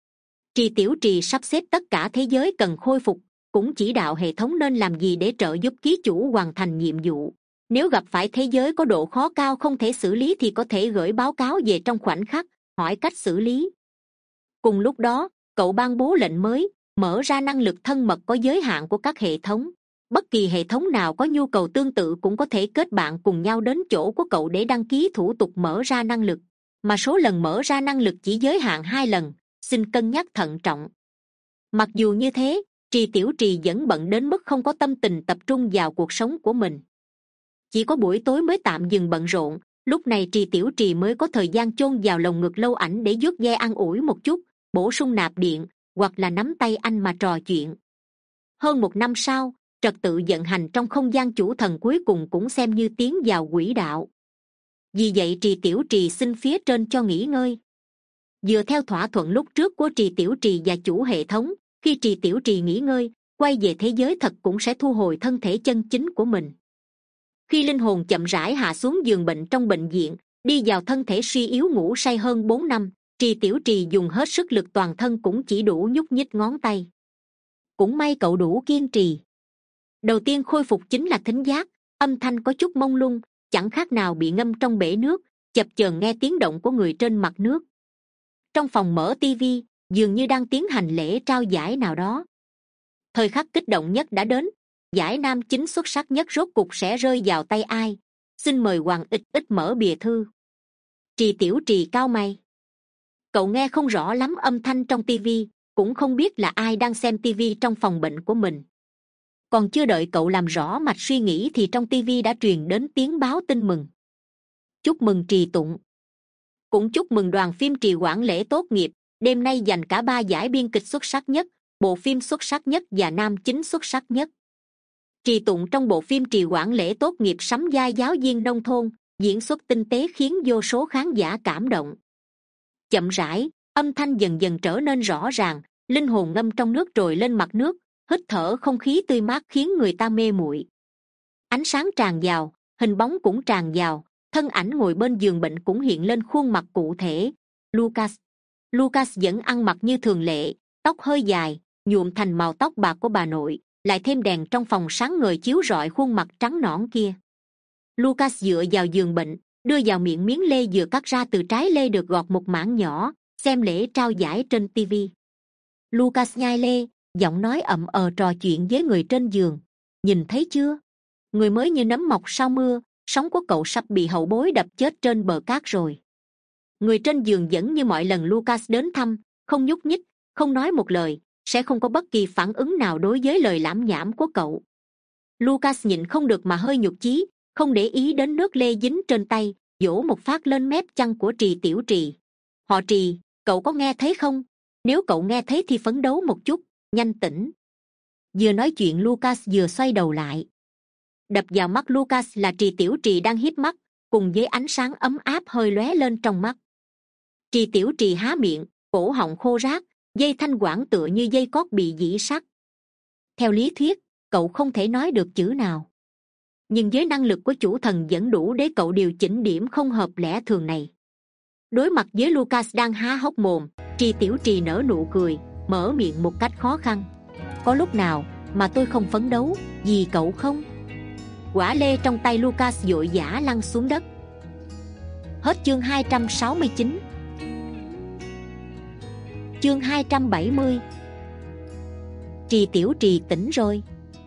Trì Tiểu Trì sắp xếp tất cả thế giới cần khôi phục, cũng chỉ đạo hệ thống nên làm gì để trợ giúp ký chủ hoàn thành nhiệm vụ. Nếu gặp phải thế giới có độ khó cao không thể xử lý thì có thể gửi báo cáo về trong khoảnh khắc, hỏi cách xử lý. Cùng lúc đó, cậu ban bố lệnh mới, mở ra năng lực thân mật có giới hạn của các hệ thống. Bất kỳ hệ thống nào có nhu cầu tương tự cũng có thể kết bạn cùng nhau đến chỗ của cậu để đăng ký thủ tục mở ra năng lực, mà số lần mở ra năng lực chỉ giới hạn hai lần, xin cân nhắc thận trọng. Mặc dù như thế, Trì Tiểu Trì vẫn bận đến mức không có tâm tình tập trung vào cuộc sống của mình. Chỉ có buổi tối mới tạm dừng bận rộn, lúc này Trì Tiểu Trì mới có thời gian chôn vào lồng ngực Lâu Ảnh để vuốt ve an ủi một chút, bổ sung nạp điện, hoặc là nắm tay anh mà trò chuyện. Hơn một năm sau, trật tự vận hành trong không gian chủ thần cuối cùng cũng xem như tiến vào quỹ đạo. Vì vậy Trì Tiểu Trì xin phía trên cho nghỉ ngơi. Dựa theo thỏa thuận lúc trước của Trì Tiểu Trì và chủ hệ thống, khi Trì Tiểu Trì nghỉ ngơi, quay về thế giới thật cũng sẽ thu hồi thân thể chân chính của mình. Khi linh hồn chậm rãi hạ xuống giường bệnh trong bệnh viện, đi vào thân thể suy yếu ngủ say hơn bốn năm, Trì Tiểu Trì dùng hết sức lực toàn thân cũng chỉ đủ nhúc nhích ngón tay. Cũng may cậu đủ kiên trì. Đầu tiên khôi phục chính là thính giác, âm thanh có chút mông lung, chẳng khác nào bị ngâm trong bể nước, chập chờn nghe tiếng động của người trên mặt nước. Trong phòng mở tivi, dường như đang tiến hành lễ trao giải nào đó. Thời khắc kích động nhất đã đến, giải nam chính xuất sắc nhất rốt cục sẽ rơi vào tay ai? Xin mời Hoàng Ích Ích mở bìa thư. Trì Tiểu Trì cau mày. Cậu nghe không rõ lắm âm thanh trong tivi, cũng không biết là ai đang xem tivi trong phòng bệnh của mình. Còn chưa đợi cậu làm rõ mạch suy nghĩ thì trong tivi đã truyền đến tiếng báo tin mừng. Chúc mừng Trì Tụng. Cũng chúc mừng đoàn phim Trì Hoãn lễ tốt nghiệp, đêm nay giành cả ba giải biên kịch xuất sắc nhất, bộ phim xuất sắc nhất và nam chính xuất sắc nhất. Trì Tụng trong bộ phim Trì Hoãn lễ tốt nghiệp sắm vai giáo viên nông thôn, diễn xuất tinh tế khiến vô số khán giả cảm động. Chậm rãi, âm thanh dần dần trở nên rõ ràng, linh hồn ngâm trong nước trồi lên mặt nước, hít thở không khí tươi mát khiến người ta mê muội. Ánh sáng tràn vào, hình bóng cũng tràn vào, thân ảnh ngồi bên giường bệnh cũng hiện lên khuôn mặt cụ thể. Lucas. Lucas vẫn ăn mặc như thường lệ, tóc hơi dài nhuộm thành màu tóc bạc của bà nội, lại thêm đèn trong phòng sáng ngời chiếu rọi khuôn mặt trắng nõn kia. Lucas dựa vào giường bệnh, đưa vào miệng miếng lê vừa cắt ra từ trái lê được gọt một mảng nhỏ, xem lễ trao giải trên tivi. Lucas nhai lê, giọng nói ậm ờ trò chuyện với người trên giường. Nhìn thấy chưa? Người mới như nấm mọc sau mưa, sống của cậu sắp bị hậu bối đập chết trên bờ cát rồi. Người trên giường vẫn như mọi lần Lucas đến thăm, không nhúc nhích, không nói một lời, sẽ không có bất kỳ phản ứng nào đối với lời lảm nhảm của cậu. Lucas nhịn không được mà hơi nhục chí, không để ý đến nước lê dính trên tay, vỗ một phát lên mép chăn của Trì Tiểu Trì. Họ Trì, cậu có nghe thấy không? Nếu cậu nghe thấy thì phấn đấu một chút, nhanh tỉnh. Vừa nói chuyện Lucas vừa xoay đầu lại. Đập vào mắt Lucas là Trì Tiểu Trì đang híp mắt, cùng với ánh sáng ấm áp hơi lóe lên trong mắt. Trì Tiểu Trì há miệng, cổ họng khô rác, dây thanh quản tựa như dây cót bị dỉ sắt. Theo lý thuyết, cậu không thể nói được chữ nào, nhưng với năng lực của chủ thần vẫn đủ để cậu điều chỉnh điểm không hợp lẽ thường này. Đối mặt với Lucas đang há hốc mồm, Trì Tiểu Trì nở nụ cười, mở miệng một cách khó khăn. Có lúc nào mà tôi không phấn đấu vì cậu không? Quả lê trong tay Lucas vội vã lăn xuống đất. Hết chương hai trăm sáu mươi chín. Chương hai trăm bảy mươi. Trì Tiểu Trì tỉnh rồi.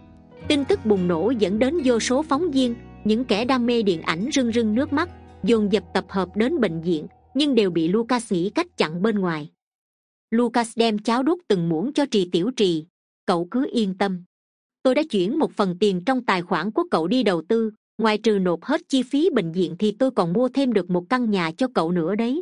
Tin tức bùng nổ dẫn đến vô số phóng viên, những kẻ đam mê điện ảnh rưng rưng nước mắt, dồn dập tập hợp đến bệnh viện, nhưng đều bị Lucas nghĩ cách chặn bên ngoài. Lucas đem cháo đút từng muỗng cho Trì Tiểu Trì. Cậu cứ yên tâm, tôi đã chuyển một phần tiền trong tài khoản của cậu đi đầu tư, ngoài trừ nộp hết chi phí bệnh viện thì tôi còn mua thêm được một căn nhà cho cậu nữa đấy.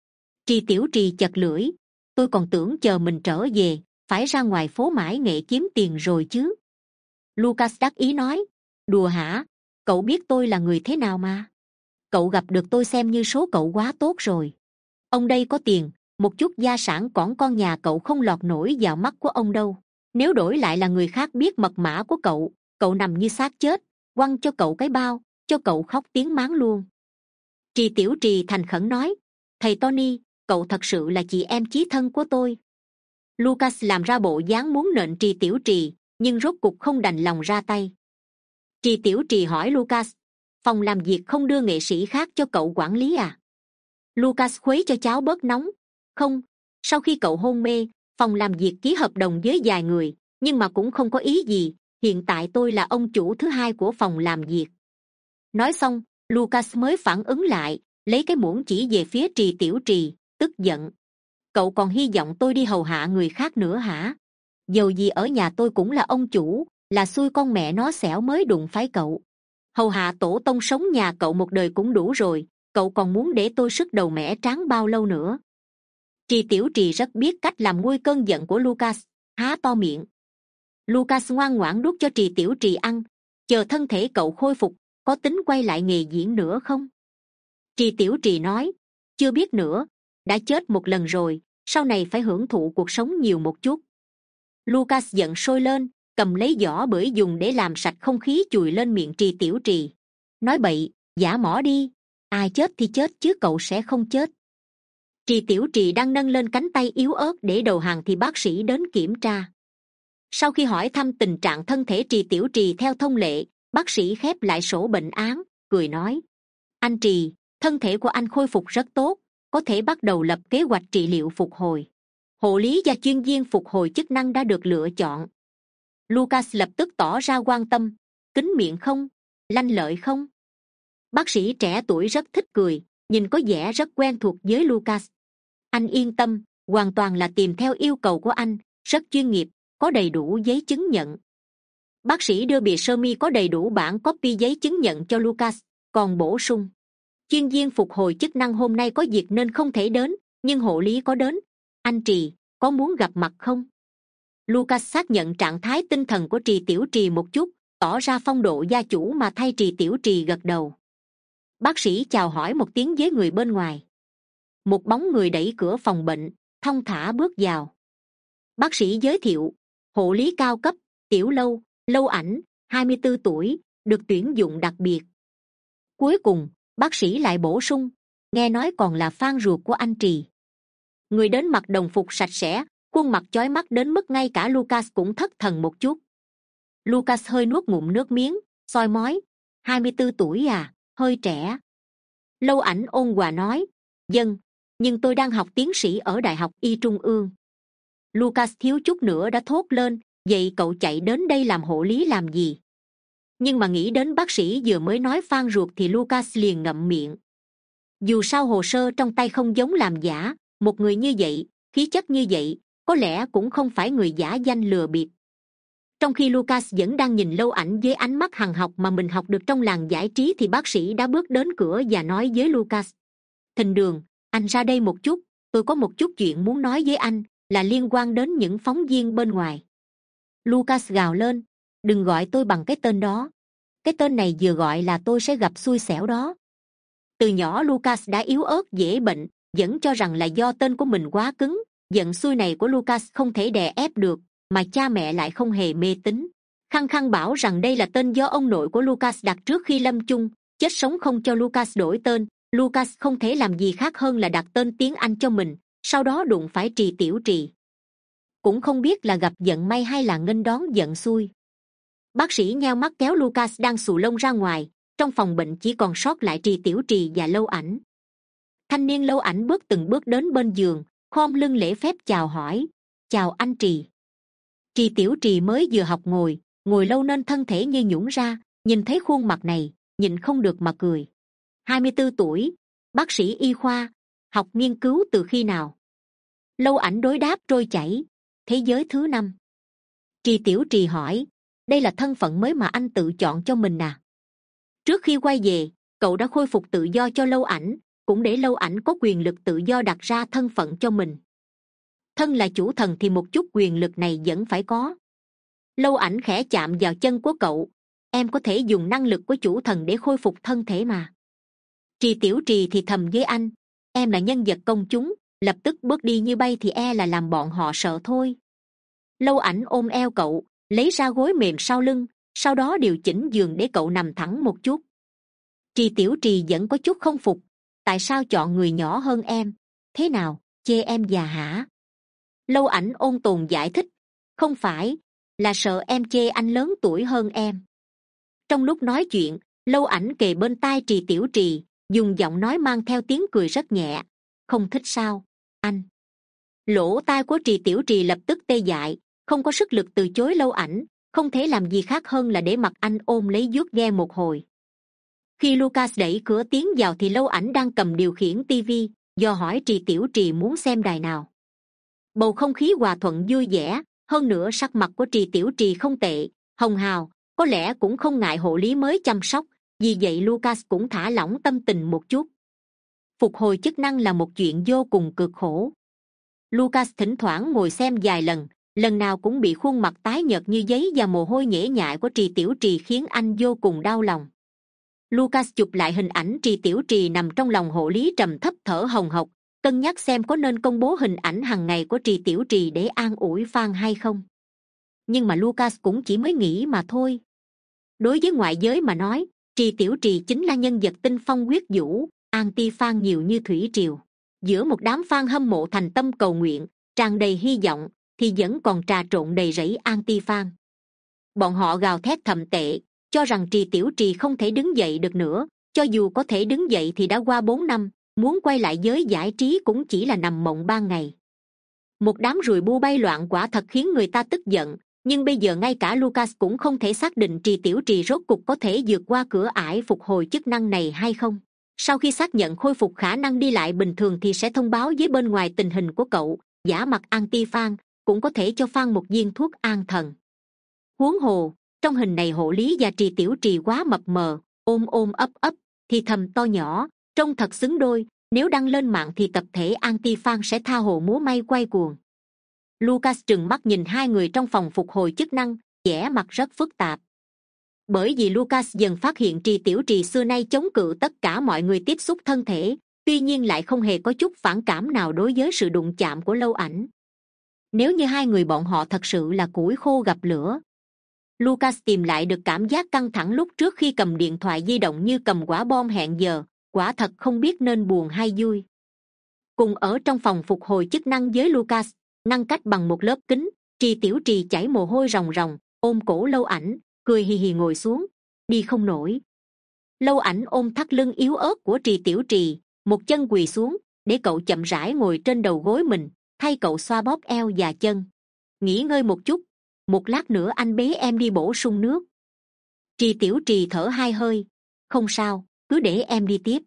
Trì Tiểu Trì chật lưỡi, tôi còn tưởng chờ mình trở về phải ra ngoài phố mãi nghệ kiếm tiền rồi chứ. Lucas đắc ý nói, đùa hả? Cậu biết tôi là người thế nào mà. Cậu gặp được tôi xem như số cậu quá tốt rồi. Ông đây có tiền, một chút gia sản cỏn con nhà cậu không lọt nổi vào mắt của ông đâu. Nếu đổi lại là người khác biết mật mã của cậu, cậu nằm như xác chết, quăng cho cậu cái bao, cho cậu khóc tiếng máng luôn. Trì Tiểu Trì thành khẩn nói, thầy Tony, cậu thật sự là chị em chí thân của tôi. Lucas làm ra bộ dáng muốn nện Trì Tiểu Trì, nhưng rốt cục không đành lòng ra tay. Trì Tiểu Trì hỏi Lucas, phòng làm việc không đưa nghệ sĩ khác cho cậu quản lý à? Lucas khuấy cho cháo bớt nóng, không, sau khi cậu hôn mê, phòng làm việc ký hợp đồng với vài người, nhưng mà cũng không có ý gì, hiện tại tôi là ông chủ thứ hai của phòng làm việc. Nói xong, Lucas mới phản ứng lại, lấy cái muỗng chỉ về phía Trì Tiểu Trì, tức giận. Cậu còn hy vọng tôi đi hầu hạ người khác nữa hả? Dầu gì ở nhà tôi cũng là ông chủ, là xui con mẹ nó xẻo mới đụng phải cậu. Hầu hạ tổ tông sống nhà cậu một đời cũng đủ rồi, cậu còn muốn để tôi sức đầu mẻ tráng bao lâu nữa? Trì Tiểu Trì rất biết cách làm nguôi cơn giận của Lucas, há to miệng. Lucas ngoan ngoãn đút cho Trì Tiểu Trì ăn, chờ thân thể cậu khôi phục, có tính quay lại nghề diễn nữa không? Trì Tiểu Trì nói, chưa biết nữa, đã chết một lần rồi, sau này phải hưởng thụ cuộc sống nhiều một chút. Lucas giận sôi lên, cầm lấy giỏ bưởi dùng để làm sạch không khí chùi lên miệng Trì Tiểu Trì. Nói bậy, giả mỏ đi, ai chết thì chết chứ cậu sẽ không chết. Trì Tiểu Trì đang nâng lên cánh tay yếu ớt để đầu hàng thì bác sĩ đến kiểm tra. Sau khi hỏi thăm tình trạng thân thể Trì Tiểu Trì theo thông lệ, bác sĩ khép lại sổ bệnh án, cười nói, anh Trì, thân thể của anh khôi phục rất tốt, có thể bắt đầu lập kế hoạch trị liệu phục hồi. Hộ lý và chuyên viên phục hồi chức năng đã được lựa chọn. Lucas lập tức tỏ ra quan tâm, kín miệng không, lanh lợi không? Bác sĩ trẻ tuổi rất thích cười, nhìn có vẻ rất quen thuộc với Lucas. Anh yên tâm, hoàn toàn là tìm theo yêu cầu của anh, rất chuyên nghiệp, có đầy đủ giấy chứng nhận. Bác sĩ đưa bìa sơ mi có đầy đủ bản copy giấy chứng nhận cho Lucas, còn bổ sung, chuyên viên phục hồi chức năng hôm nay có việc nên không thể đến, nhưng hộ lý có đến. Anh Trì, có muốn gặp mặt không? Lucas xác nhận trạng thái tinh thần của Trì Tiểu Trì một chút, tỏ ra phong độ gia chủ mà thay Trì Tiểu Trì gật đầu. Bác sĩ chào hỏi một tiếng với người bên ngoài. Một bóng người đẩy cửa phòng bệnh, thong thả bước vào. Bác sĩ giới thiệu, hộ lý cao cấp, Tiểu Lâu, Lâu Ảnh, hai mươi tư tuổi, được tuyển dụng đặc biệt. Cuối cùng, bác sĩ lại bổ sung, nghe nói còn là fan ruột của anh Trì. Người đến mặc đồng phục sạch sẽ, khuôn mặt chói mắt đến mức ngay cả Lucas cũng thất thần một chút. Lucas hơi nuốt ngụm nước miếng, soi mói. Hai mươi bốn tuổi à, hơi trẻ. Lâu Ảnh ôn hòa nói, vâng, nhưng tôi đang học tiến sĩ ở Đại học Y Trung ương. Lucas thiếu chút nữa đã thốt lên, vậy cậu chạy đến đây làm hộ lý làm gì? Nhưng mà nghĩ đến bác sĩ vừa mới nói phan ruột thì Lucas liền ngậm miệng. Dù sao hồ sơ trong tay không giống làm giả, một người như vậy, khí chất như vậy, có lẽ cũng không phải người giả danh lừa bịp. Trong khi Lucas vẫn đang nhìn Lâu Ảnh với ánh mắt hằn học mà mình học được trong làng giải trí thì bác sĩ đã bước đến cửa và nói với Lucas, Thịnh Đường, anh ra đây một chút, tôi có một chút chuyện muốn nói với anh, là liên quan đến những phóng viên bên ngoài. Lucas gào lên, đừng gọi tôi bằng cái tên đó, cái tên này vừa gọi là tôi sẽ gặp xui xẻo đó. Từ nhỏ Lucas đã yếu ớt dễ bệnh, vẫn cho rằng là do tên của mình quá cứng. Giận xui này của Lucas không thể đè ép được, mà cha mẹ lại không hề mê tín, khăng khăng bảo rằng đây là tên do ông nội của Lucas đặt trước khi lâm chung, chết sống không cho Lucas đổi tên. Lucas không thể làm gì khác hơn là đặt tên tiếng Anh cho mình, sau đó đụng phải Trì Tiểu Trì. Cũng không biết là gặp vận may hay là nghênh đón giận xui. Bác sĩ nheo mắt kéo Lucas đang xù lông ra ngoài. Trong phòng bệnh chỉ còn sót lại Trì Tiểu Trì và Lâu Ảnh. Thanh niên Lâu Ảnh bước từng bước đến bên giường, khom lưng lễ phép chào hỏi, chào anh Trì. Trì Tiểu Trì mới vừa học ngồi, ngồi lâu nên thân thể như nhũn ra, nhìn thấy khuôn mặt này, nhịn không được mà cười. Hai mươi bốn tuổi, bác sĩ y khoa, học nghiên cứu từ khi nào? Lâu Ảnh đối đáp trôi chảy, thế giới thứ năm. Trì Tiểu Trì hỏi, đây là thân phận mới mà anh tự chọn cho mình à? Trước khi quay về, cậu đã khôi phục tự do cho Lâu Ảnh, cũng để Lâu Ảnh có quyền lực tự do đặt ra thân phận cho mình. Thân là chủ thần thì một chút quyền lực này vẫn phải có. Lâu Ảnh khẽ chạm vào chân của cậu, em có thể dùng năng lực của chủ thần để khôi phục thân thể mà. Trì Tiểu Trì thì thầm với anh, em là nhân vật công chúng, lập tức bước đi như bay thì e là làm bọn họ sợ thôi. Lâu Ảnh ôm eo cậu, lấy ra gối mềm sau lưng, sau đó điều chỉnh giường để cậu nằm thẳng một chút. Trì Tiểu Trì vẫn có chút không phục, tại sao chọn người nhỏ hơn em? Thế nào, chê em già hả? Lâu Ảnh ôn tồn giải thích, không phải, là sợ em chê anh lớn tuổi hơn em. Trong lúc nói chuyện, Lâu Ảnh kề bên tai Trì Tiểu Trì, dùng giọng nói mang theo tiếng cười rất nhẹ, không thích sao, anh? Lỗ tai của Trì Tiểu Trì lập tức tê dại, không có sức lực từ chối Lâu Ảnh, không thể làm gì khác hơn là để mặc anh ôm lấy vuốt ghe một hồi. Khi Lucas đẩy cửa tiến vào thì Lâu Ảnh đang cầm điều khiển tivi, dò hỏi Trì Tiểu Trì muốn xem đài nào. Bầu không khí hòa thuận vui vẻ, hơn nữa sắc mặt của Trì Tiểu Trì không tệ, hồng hào, có lẽ cũng không ngại hộ lý mới chăm sóc, vì vậy Lucas cũng thả lỏng tâm tình một chút. Phục hồi chức năng là một chuyện vô cùng cực khổ. Lucas thỉnh thoảng ngồi xem vài lần, lần nào cũng bị khuôn mặt tái nhợt như giấy và mồ hôi nhễ nhại của Trì Tiểu Trì khiến anh vô cùng đau lòng. Lucas chụp lại hình ảnh Trì Tiểu Trì nằm trong lòng hộ lý trầm thấp thở hồng hộc, cân nhắc xem có nên công bố hình ảnh hàng ngày của Trì Tiểu Trì để an ủi fan hay không. Nhưng mà Lucas cũng chỉ mới nghĩ mà thôi. Đối với ngoại giới mà nói, Trì Tiểu Trì chính là nhân vật tinh phong huyết vũ, anti fan nhiều như thủy triều. Giữa một đám fan hâm mộ thành tâm cầu nguyện, tràn đầy hy vọng, thì vẫn còn trà trộn đầy rẫy anti fan. Bọn họ gào thét thậm tệ, cho rằng Trì Tiểu Trì không thể đứng dậy được nữa, cho dù có thể đứng dậy thì đã qua bốn năm, muốn quay lại giới giải trí cũng chỉ là nằm mộng ban ngày. Một đám ruồi bu bay loạn quả thật khiến người ta tức giận, nhưng bây giờ ngay cả Lucas cũng không thể xác định Trì Tiểu Trì rốt cục có thể vượt qua cửa ải phục hồi chức năng này hay không. Sau khi xác nhận khôi phục khả năng đi lại bình thường thì sẽ thông báo với bên ngoài tình hình của cậu, giả mặt anti fan, cũng có thể cho fan một viên thuốc an thần. Huống hồ, trong hình này hộ lý và Trì Tiểu Trì quá mập mờ, ôm ôm ấp ấp, thì thầm to nhỏ, trông thật xứng đôi, nếu đăng lên mạng thì tập thể anti fan sẽ tha hồ múa may quay cuồng. Lucas trừng mắt nhìn hai người trong phòng phục hồi chức năng, vẻ mặt rất phức tạp. Bởi vì Lucas dần phát hiện Trì Tiểu Trì xưa nay chống cự tất cả mọi người tiếp xúc thân thể, tuy nhiên lại không hề có chút phản cảm nào đối với sự đụng chạm của Lâu Ảnh. Nếu như hai người bọn họ thật sự là củi khô gặp lửa. Lucas tìm lại được cảm giác căng thẳng lúc trước khi cầm điện thoại di động như cầm quả bom hẹn giờ, quả thật không biết nên buồn hay vui. Cùng ở trong phòng phục hồi chức năng với Lucas, ngăn cách bằng một lớp kính, Trì Tiểu Trì chảy mồ hôi ròng ròng, ôm cổ Lâu Ảnh, cười hì hì ngồi xuống. Đi không nổi. Lâu Ảnh ôm thắt lưng yếu ớt của Trì Tiểu Trì, một chân quỳ xuống để cậu chậm rãi ngồi trên đầu gối mình, thay cậu xoa bóp eo và chân. Nghỉ ngơi một chút, một lát nữa anh bế em đi bổ sung nước. Trì Tiểu Trì thở hai hơi. Không sao, cứ để em đi tiếp.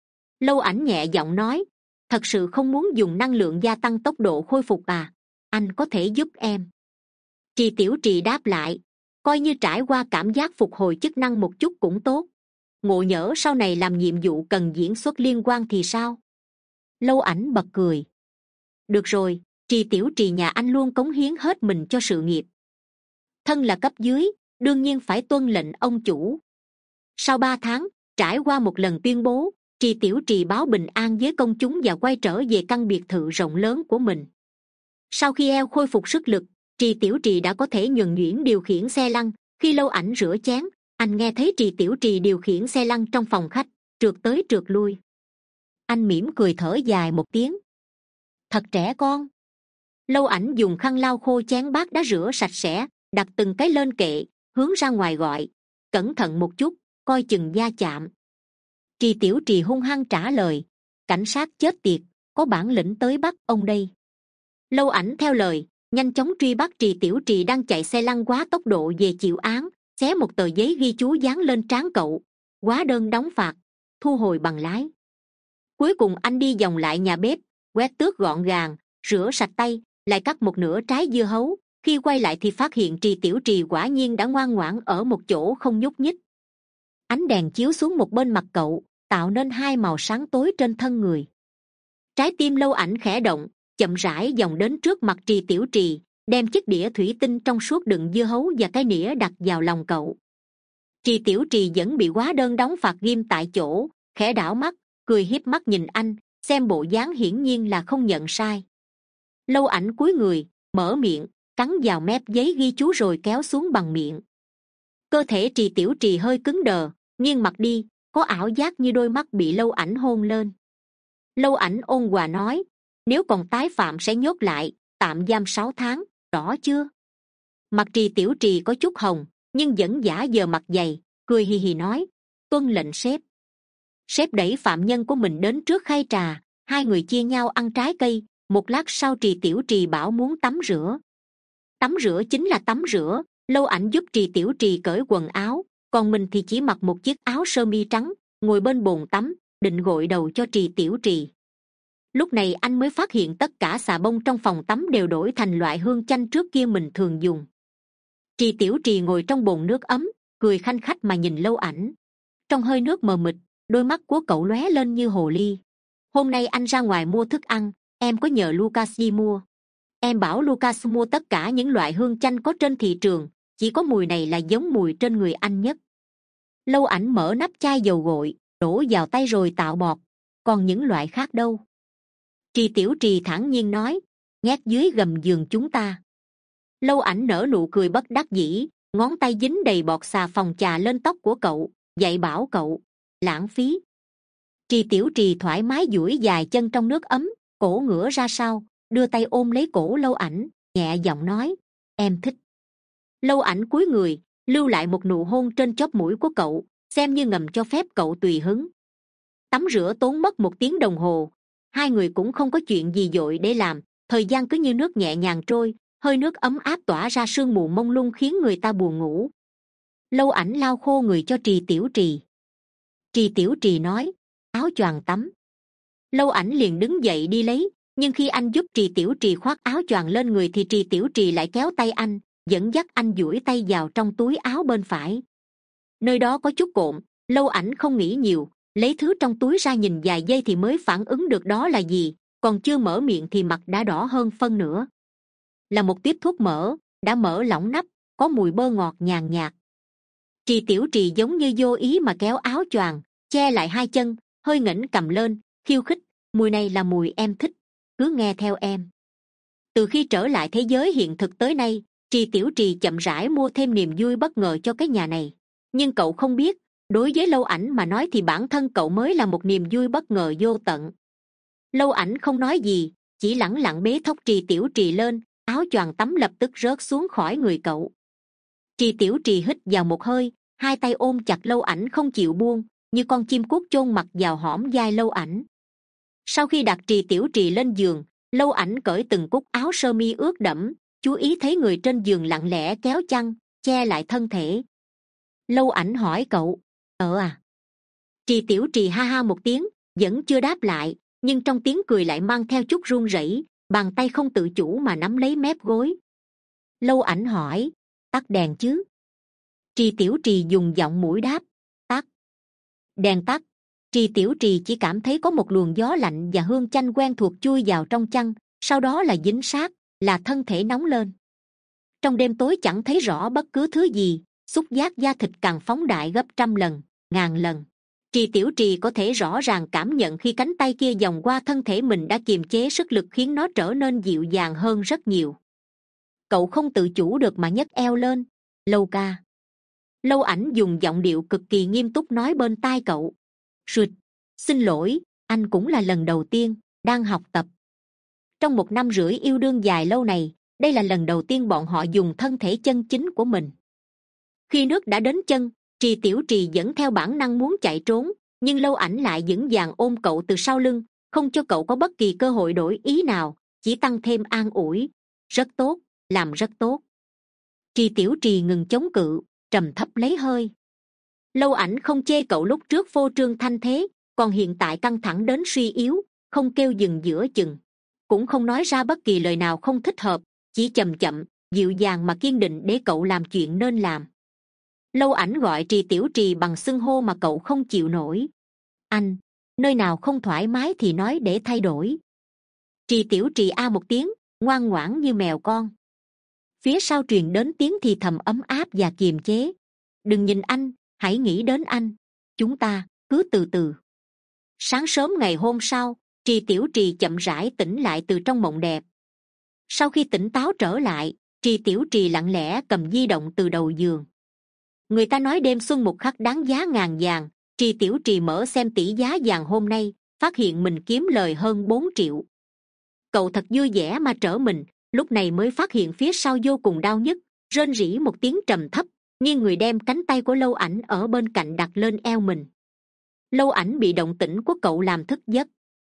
Lâu Ảnh nhẹ giọng nói, thật sự không muốn dùng năng lượng gia tăng tốc độ khôi phục à? Anh có thể giúp em. Trì Tiểu Trì đáp lại, coi như trải qua cảm giác phục hồi chức năng một chút cũng tốt. Ngộ nhỡ sau này làm nhiệm vụ cần diễn xuất liên quan thì sao? Lâu Ảnh bật cười. Được rồi, Trì Tiểu Trì nhà anh luôn cống hiến hết mình cho sự nghiệp. Thân là cấp dưới, đương nhiên phải tuân lệnh ông chủ. Sau ba tháng, trải qua một lần tuyên bố, Trì Tiểu Trì báo bình an với công chúng và quay trở về căn biệt thự rộng lớn của mình. Sau khi eo khôi phục sức lực, Trì Tiểu Trì đã có thể nhuần nhuyễn điều khiển xe lăn. Khi Lâu Ảnh rửa chén, anh nghe thấy Trì Tiểu Trì điều khiển xe lăn trong phòng khách, trượt tới trượt lui. Anh mỉm cười thở dài một tiếng. Thật trẻ con. Lâu Ảnh dùng khăn lau khô chén bát đã rửa sạch sẽ, đặt từng cái lên kệ, hướng ra ngoài gọi, cẩn thận một chút, coi chừng va chạm. Trì Tiểu Trì hung hăng trả lời, cảnh sát chết tiệt, có bản lĩnh tới bắt ông đây. Lâu Ảnh theo lời, nhanh chóng truy bắt Trì Tiểu Trì đang chạy xe lăn quá tốc độ về chịu án, xé một tờ giấy ghi chú dán lên trán cậu, hóa đơn đóng phạt, thu hồi bằng lái. Cuối cùng anh đi vòng lại nhà bếp, quét tước gọn gàng, rửa sạch tay, lại cắt một nửa trái dưa hấu. Khi quay lại thì phát hiện Trì Tiểu Trì quả nhiên đã ngoan ngoãn ở một chỗ không nhúc nhích. Ánh đèn chiếu xuống một bên mặt cậu, tạo nên hai màu sáng tối trên thân người. Trái tim Lâu Ảnh khẽ động, chậm rãi vòng đến trước mặt Trì Tiểu Trì, đem chiếc đĩa thủy tinh trong suốt đựng dưa hấu và cái nĩa đặt vào lòng cậu. Trì Tiểu Trì vẫn bị hóa đơn đóng phạt ghim tại chỗ, khẽ đảo mắt, cười hiếp mắt nhìn anh, xem bộ dáng hiển nhiên là không nhận sai. Lâu Ảnh cúi người, mở miệng, cắn vào mép giấy ghi chú rồi kéo xuống bằng miệng. Cơ thể Trì Tiểu Trì hơi cứng đờ, nghiêng mặt đi, có ảo giác như đôi mắt bị Lâu Ảnh hôn lên. Lâu Ảnh ôn hòa nói, nếu còn tái phạm sẽ nhốt lại, tạm giam sáu tháng, rõ chưa? Mặt Trì Tiểu Trì có chút hồng, nhưng vẫn giả vờ mặt dày, cười hì hì nói, tuân lệnh sếp. Sếp đẩy phạm nhân của mình đến trước khay trà, hai người chia nhau ăn trái cây. Một lát sau Trì Tiểu Trì bảo muốn tắm rửa. Tắm rửa chính là tắm rửa. Lâu Ảnh giúp Trì Tiểu Trì cởi quần áo, còn mình thì chỉ mặc một chiếc áo sơ mi trắng, ngồi bên bồn tắm, định gội đầu cho Trì Tiểu Trì. Lúc này anh mới phát hiện tất cả xà bông trong phòng tắm đều đổi thành loại hương chanh trước kia mình thường dùng. Trì Tiểu Trì ngồi trong bồn nước ấm, cười khanh khách mà nhìn Lâu Ảnh. Trong hơi nước mờ mịt, đôi mắt của cậu lóe lên như hồ ly. Hôm nay anh ra ngoài mua thức ăn, em có nhờ Lucas đi mua. Em bảo Lucas mua tất cả những loại hương chanh có trên thị trường, chỉ có mùi này là giống mùi trên người anh nhất. Lâu Ảnh mở nắp chai dầu gội, đổ vào tay rồi tạo bọt. Còn những loại khác đâu? Trì Tiểu Trì thản nhiên nói, nhét dưới gầm giường chúng ta. Lâu Ảnh nở nụ cười bất đắc dĩ, ngón tay dính đầy bọt xà phòng chà lên tóc của cậu, dạy bảo cậu, lãng phí. Trì Tiểu Trì thoải mái duỗi dài chân trong nước ấm, cổ ngửa ra sau, đưa tay ôm lấy cổ Lâu Ảnh, nhẹ giọng nói, em thích. Lâu Ảnh cúi người, lưu lại một nụ hôn trên chóp mũi của cậu, xem như ngầm cho phép cậu tùy hứng. Tắm rửa tốn mất một tiếng đồng hồ, hai người cũng không có chuyện gì vội để làm, thời gian cứ như nước nhẹ nhàng trôi, hơi nước ấm áp tỏa ra sương mù mông lung khiến người ta buồn ngủ. Lâu Ảnh lau khô người cho Trì Tiểu Trì. Trì Tiểu Trì nói, áo choàng tắm. Lâu Ảnh liền đứng dậy đi lấy, nhưng khi anh giúp Trì Tiểu Trì khoác áo choàng lên người thì Trì Tiểu Trì lại kéo tay anh, dẫn dắt anh duỗi tay vào trong túi áo bên phải. Nơi đó có chút cộm. Lâu Ảnh không nghĩ nhiều, lấy thứ trong túi ra nhìn vài giây thì mới phản ứng được đó là gì, còn chưa mở miệng thì mặt đã đỏ hơn phân nửa. Là một tiếp thuốc mỡ, đã mở lỏng nắp, có mùi bơ ngọt nhàn nhạt. Trì Tiểu Trì giống như vô ý mà kéo áo choàng, che lại hai chân, hơi ngẩng cầm lên, khiêu khích, mùi này là mùi em thích, cứ nghe theo em. Từ khi trở lại thế giới hiện thực tới nay, Trì Tiểu Trì chậm rãi mua thêm niềm vui bất ngờ cho cái nhà này. Nhưng cậu không biết, đối với Lâu Ảnh mà nói thì bản thân cậu mới là một niềm vui bất ngờ vô tận. Lâu Ảnh không nói gì, chỉ lẳng lặng bế thốc Trì Tiểu Trì lên, áo choàng tắm lập tức rớt xuống khỏi người cậu. Trì Tiểu Trì hít vào một hơi, hai tay ôm chặt Lâu Ảnh không chịu buông, như con chim cút chôn mặt vào hõm vai Lâu Ảnh. Sau khi đặt Trì Tiểu Trì lên giường, Lâu Ảnh cởi từng cúc áo sơ mi ướt đẫm, chú ý thấy người trên giường lặng lẽ kéo chăn che lại thân thể. Lâu Ảnh hỏi cậu: ờ à? Trì Tiểu Trì ha ha một tiếng, vẫn chưa đáp lại, nhưng trong tiếng cười lại mang theo chút run rẩy, bàn tay không tự chủ mà nắm lấy mép gối. Lâu Ảnh hỏi: tắt đèn chứ? Trì Tiểu Trì dùng giọng mũi đáp: tắt. Đèn tắt, Trì Tiểu Trì chỉ cảm thấy có một luồng gió lạnh và hương chanh quen thuộc chui vào trong chăn, sau đó là dính sát, là thân thể nóng lên. Trong đêm tối chẳng thấy rõ bất cứ thứ gì, xúc giác da thịt càng phóng đại gấp trăm lần, ngàn lần. Trì Tiểu Trì có thể rõ ràng cảm nhận khi cánh tay kia vòng qua thân thể mình đã kiềm chế sức lực khiến nó trở nên dịu dàng hơn rất nhiều. Cậu không tự chủ được mà nhấc eo lên. Lâu ca. Lâu Ảnh dùng giọng điệu cực kỳ nghiêm túc nói bên tai cậu: Rụt, xin lỗi, anh cũng là lần đầu tiên, đang học tập. Trong một năm rưỡi yêu đương dài lâu này, đây là lần đầu tiên bọn họ dùng thân thể chân chính của mình. Khi nước đã đến chân, Trì Tiểu Trì vẫn theo bản năng muốn chạy trốn, nhưng Lâu Ảnh lại vững vàng ôm cậu từ sau lưng, không cho cậu có bất kỳ cơ hội đổi ý nào, chỉ tăng thêm an ủi: rất tốt, làm rất tốt. Trì Tiểu Trì ngừng chống cự, trầm thấp lấy hơi. Lâu Ảnh không chê cậu lúc trước phô trương thanh thế, còn hiện tại căng thẳng đến suy yếu, không kêu dừng giữa chừng, cũng không nói ra bất kỳ lời nào không thích hợp, chỉ chậm chậm, dịu dàng mà kiên định để cậu làm chuyện nên làm. Lâu Ảnh gọi Trì Tiểu Trì bằng xưng hô mà cậu không chịu nổi. Anh, nơi nào không thoải mái thì nói để thay đổi. Trì Tiểu Trì a một tiếng, ngoan ngoãn như mèo con. Phía sau truyền đến tiếng thì thầm ấm áp và kiềm chế: đừng nhìn anh, hãy nghĩ đến anh, chúng ta cứ từ từ. Sáng sớm ngày hôm sau, Trì Tiểu Trì chậm rãi tỉnh lại từ trong mộng đẹp. Sau khi tỉnh táo trở lại, Trì Tiểu Trì lặng lẽ cầm di động từ đầu giường. Người ta nói đêm xuân một khắc đáng giá ngàn vàng. Trì Tiểu Trì mở xem tỷ giá vàng hôm nay, phát hiện mình kiếm lời hơn bốn triệu. Cậu thật vui vẻ mà trở mình, lúc này mới phát hiện phía sau vô cùng đau nhức, rên rỉ một tiếng trầm thấp, như người đem cánh tay của Lâu Ảnh ở bên cạnh đặt lên eo mình. Lâu Ảnh bị động tĩnh của cậu làm thức giấc.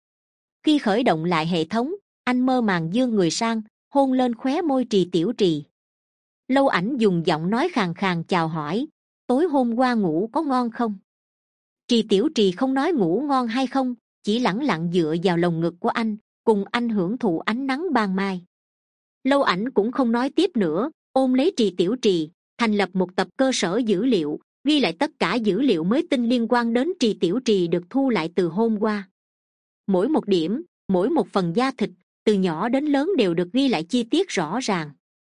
Khi khởi động lại hệ thống, anh mơ màng giương người sang, hôn lên khóe môi Trì Tiểu Trì. Lâu Ảnh dùng giọng nói khàn khàn chào hỏi: tối hôm qua ngủ có ngon không? Trì Tiểu Trì không nói ngủ ngon hay không, chỉ lẳng lặng dựa vào lồng ngực của anh, cùng anh hưởng thụ ánh nắng ban mai. Lâu Ảnh cũng không nói tiếp nữa, ôm lấy Trì Tiểu Trì, thành lập một tập cơ sở dữ liệu, ghi lại tất cả dữ liệu mới tinh liên quan đến Trì Tiểu Trì được thu lại từ hôm qua. Mỗi một điểm, mỗi một phần da thịt, từ nhỏ đến lớn đều được ghi lại chi tiết rõ ràng.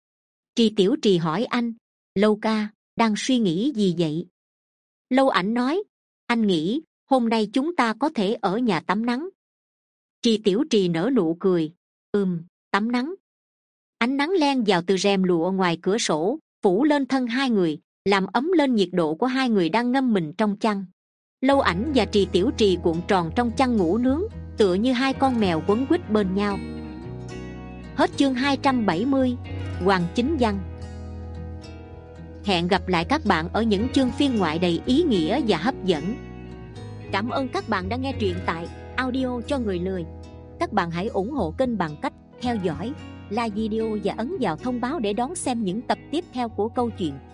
Trì Tiểu Trì hỏi anh: Lâu ca, đang suy nghĩ gì vậy? Lâu Ảnh nói: anh nghĩ hôm nay chúng ta có thể ở nhà tắm nắng. Trì Tiểu Trì nở nụ cười: ừm, tắm nắng. Ánh nắng len vào từ rèm lụa ngoài cửa sổ, phủ lên thân hai người, làm ấm lên nhiệt độ của hai người đang ngâm mình trong chăn. Lâu Ảnh và Trì Tiểu Trì cuộn tròn trong chăn ngủ nướng, tựa như hai con mèo quấn quýt bên nhau. Hết chương hai trăm bảy mươi. Hoàng Chính Văn. Hẹn gặp lại các bạn ở những chương phiên ngoại đầy ý nghĩa và hấp dẫn. Cảm ơn các bạn đã nghe truyện tại Audio cho người lười. Các bạn hãy ủng hộ kênh bằng cách theo dõi, like video và ấn vào thông báo để đón xem những tập tiếp theo của câu chuyện.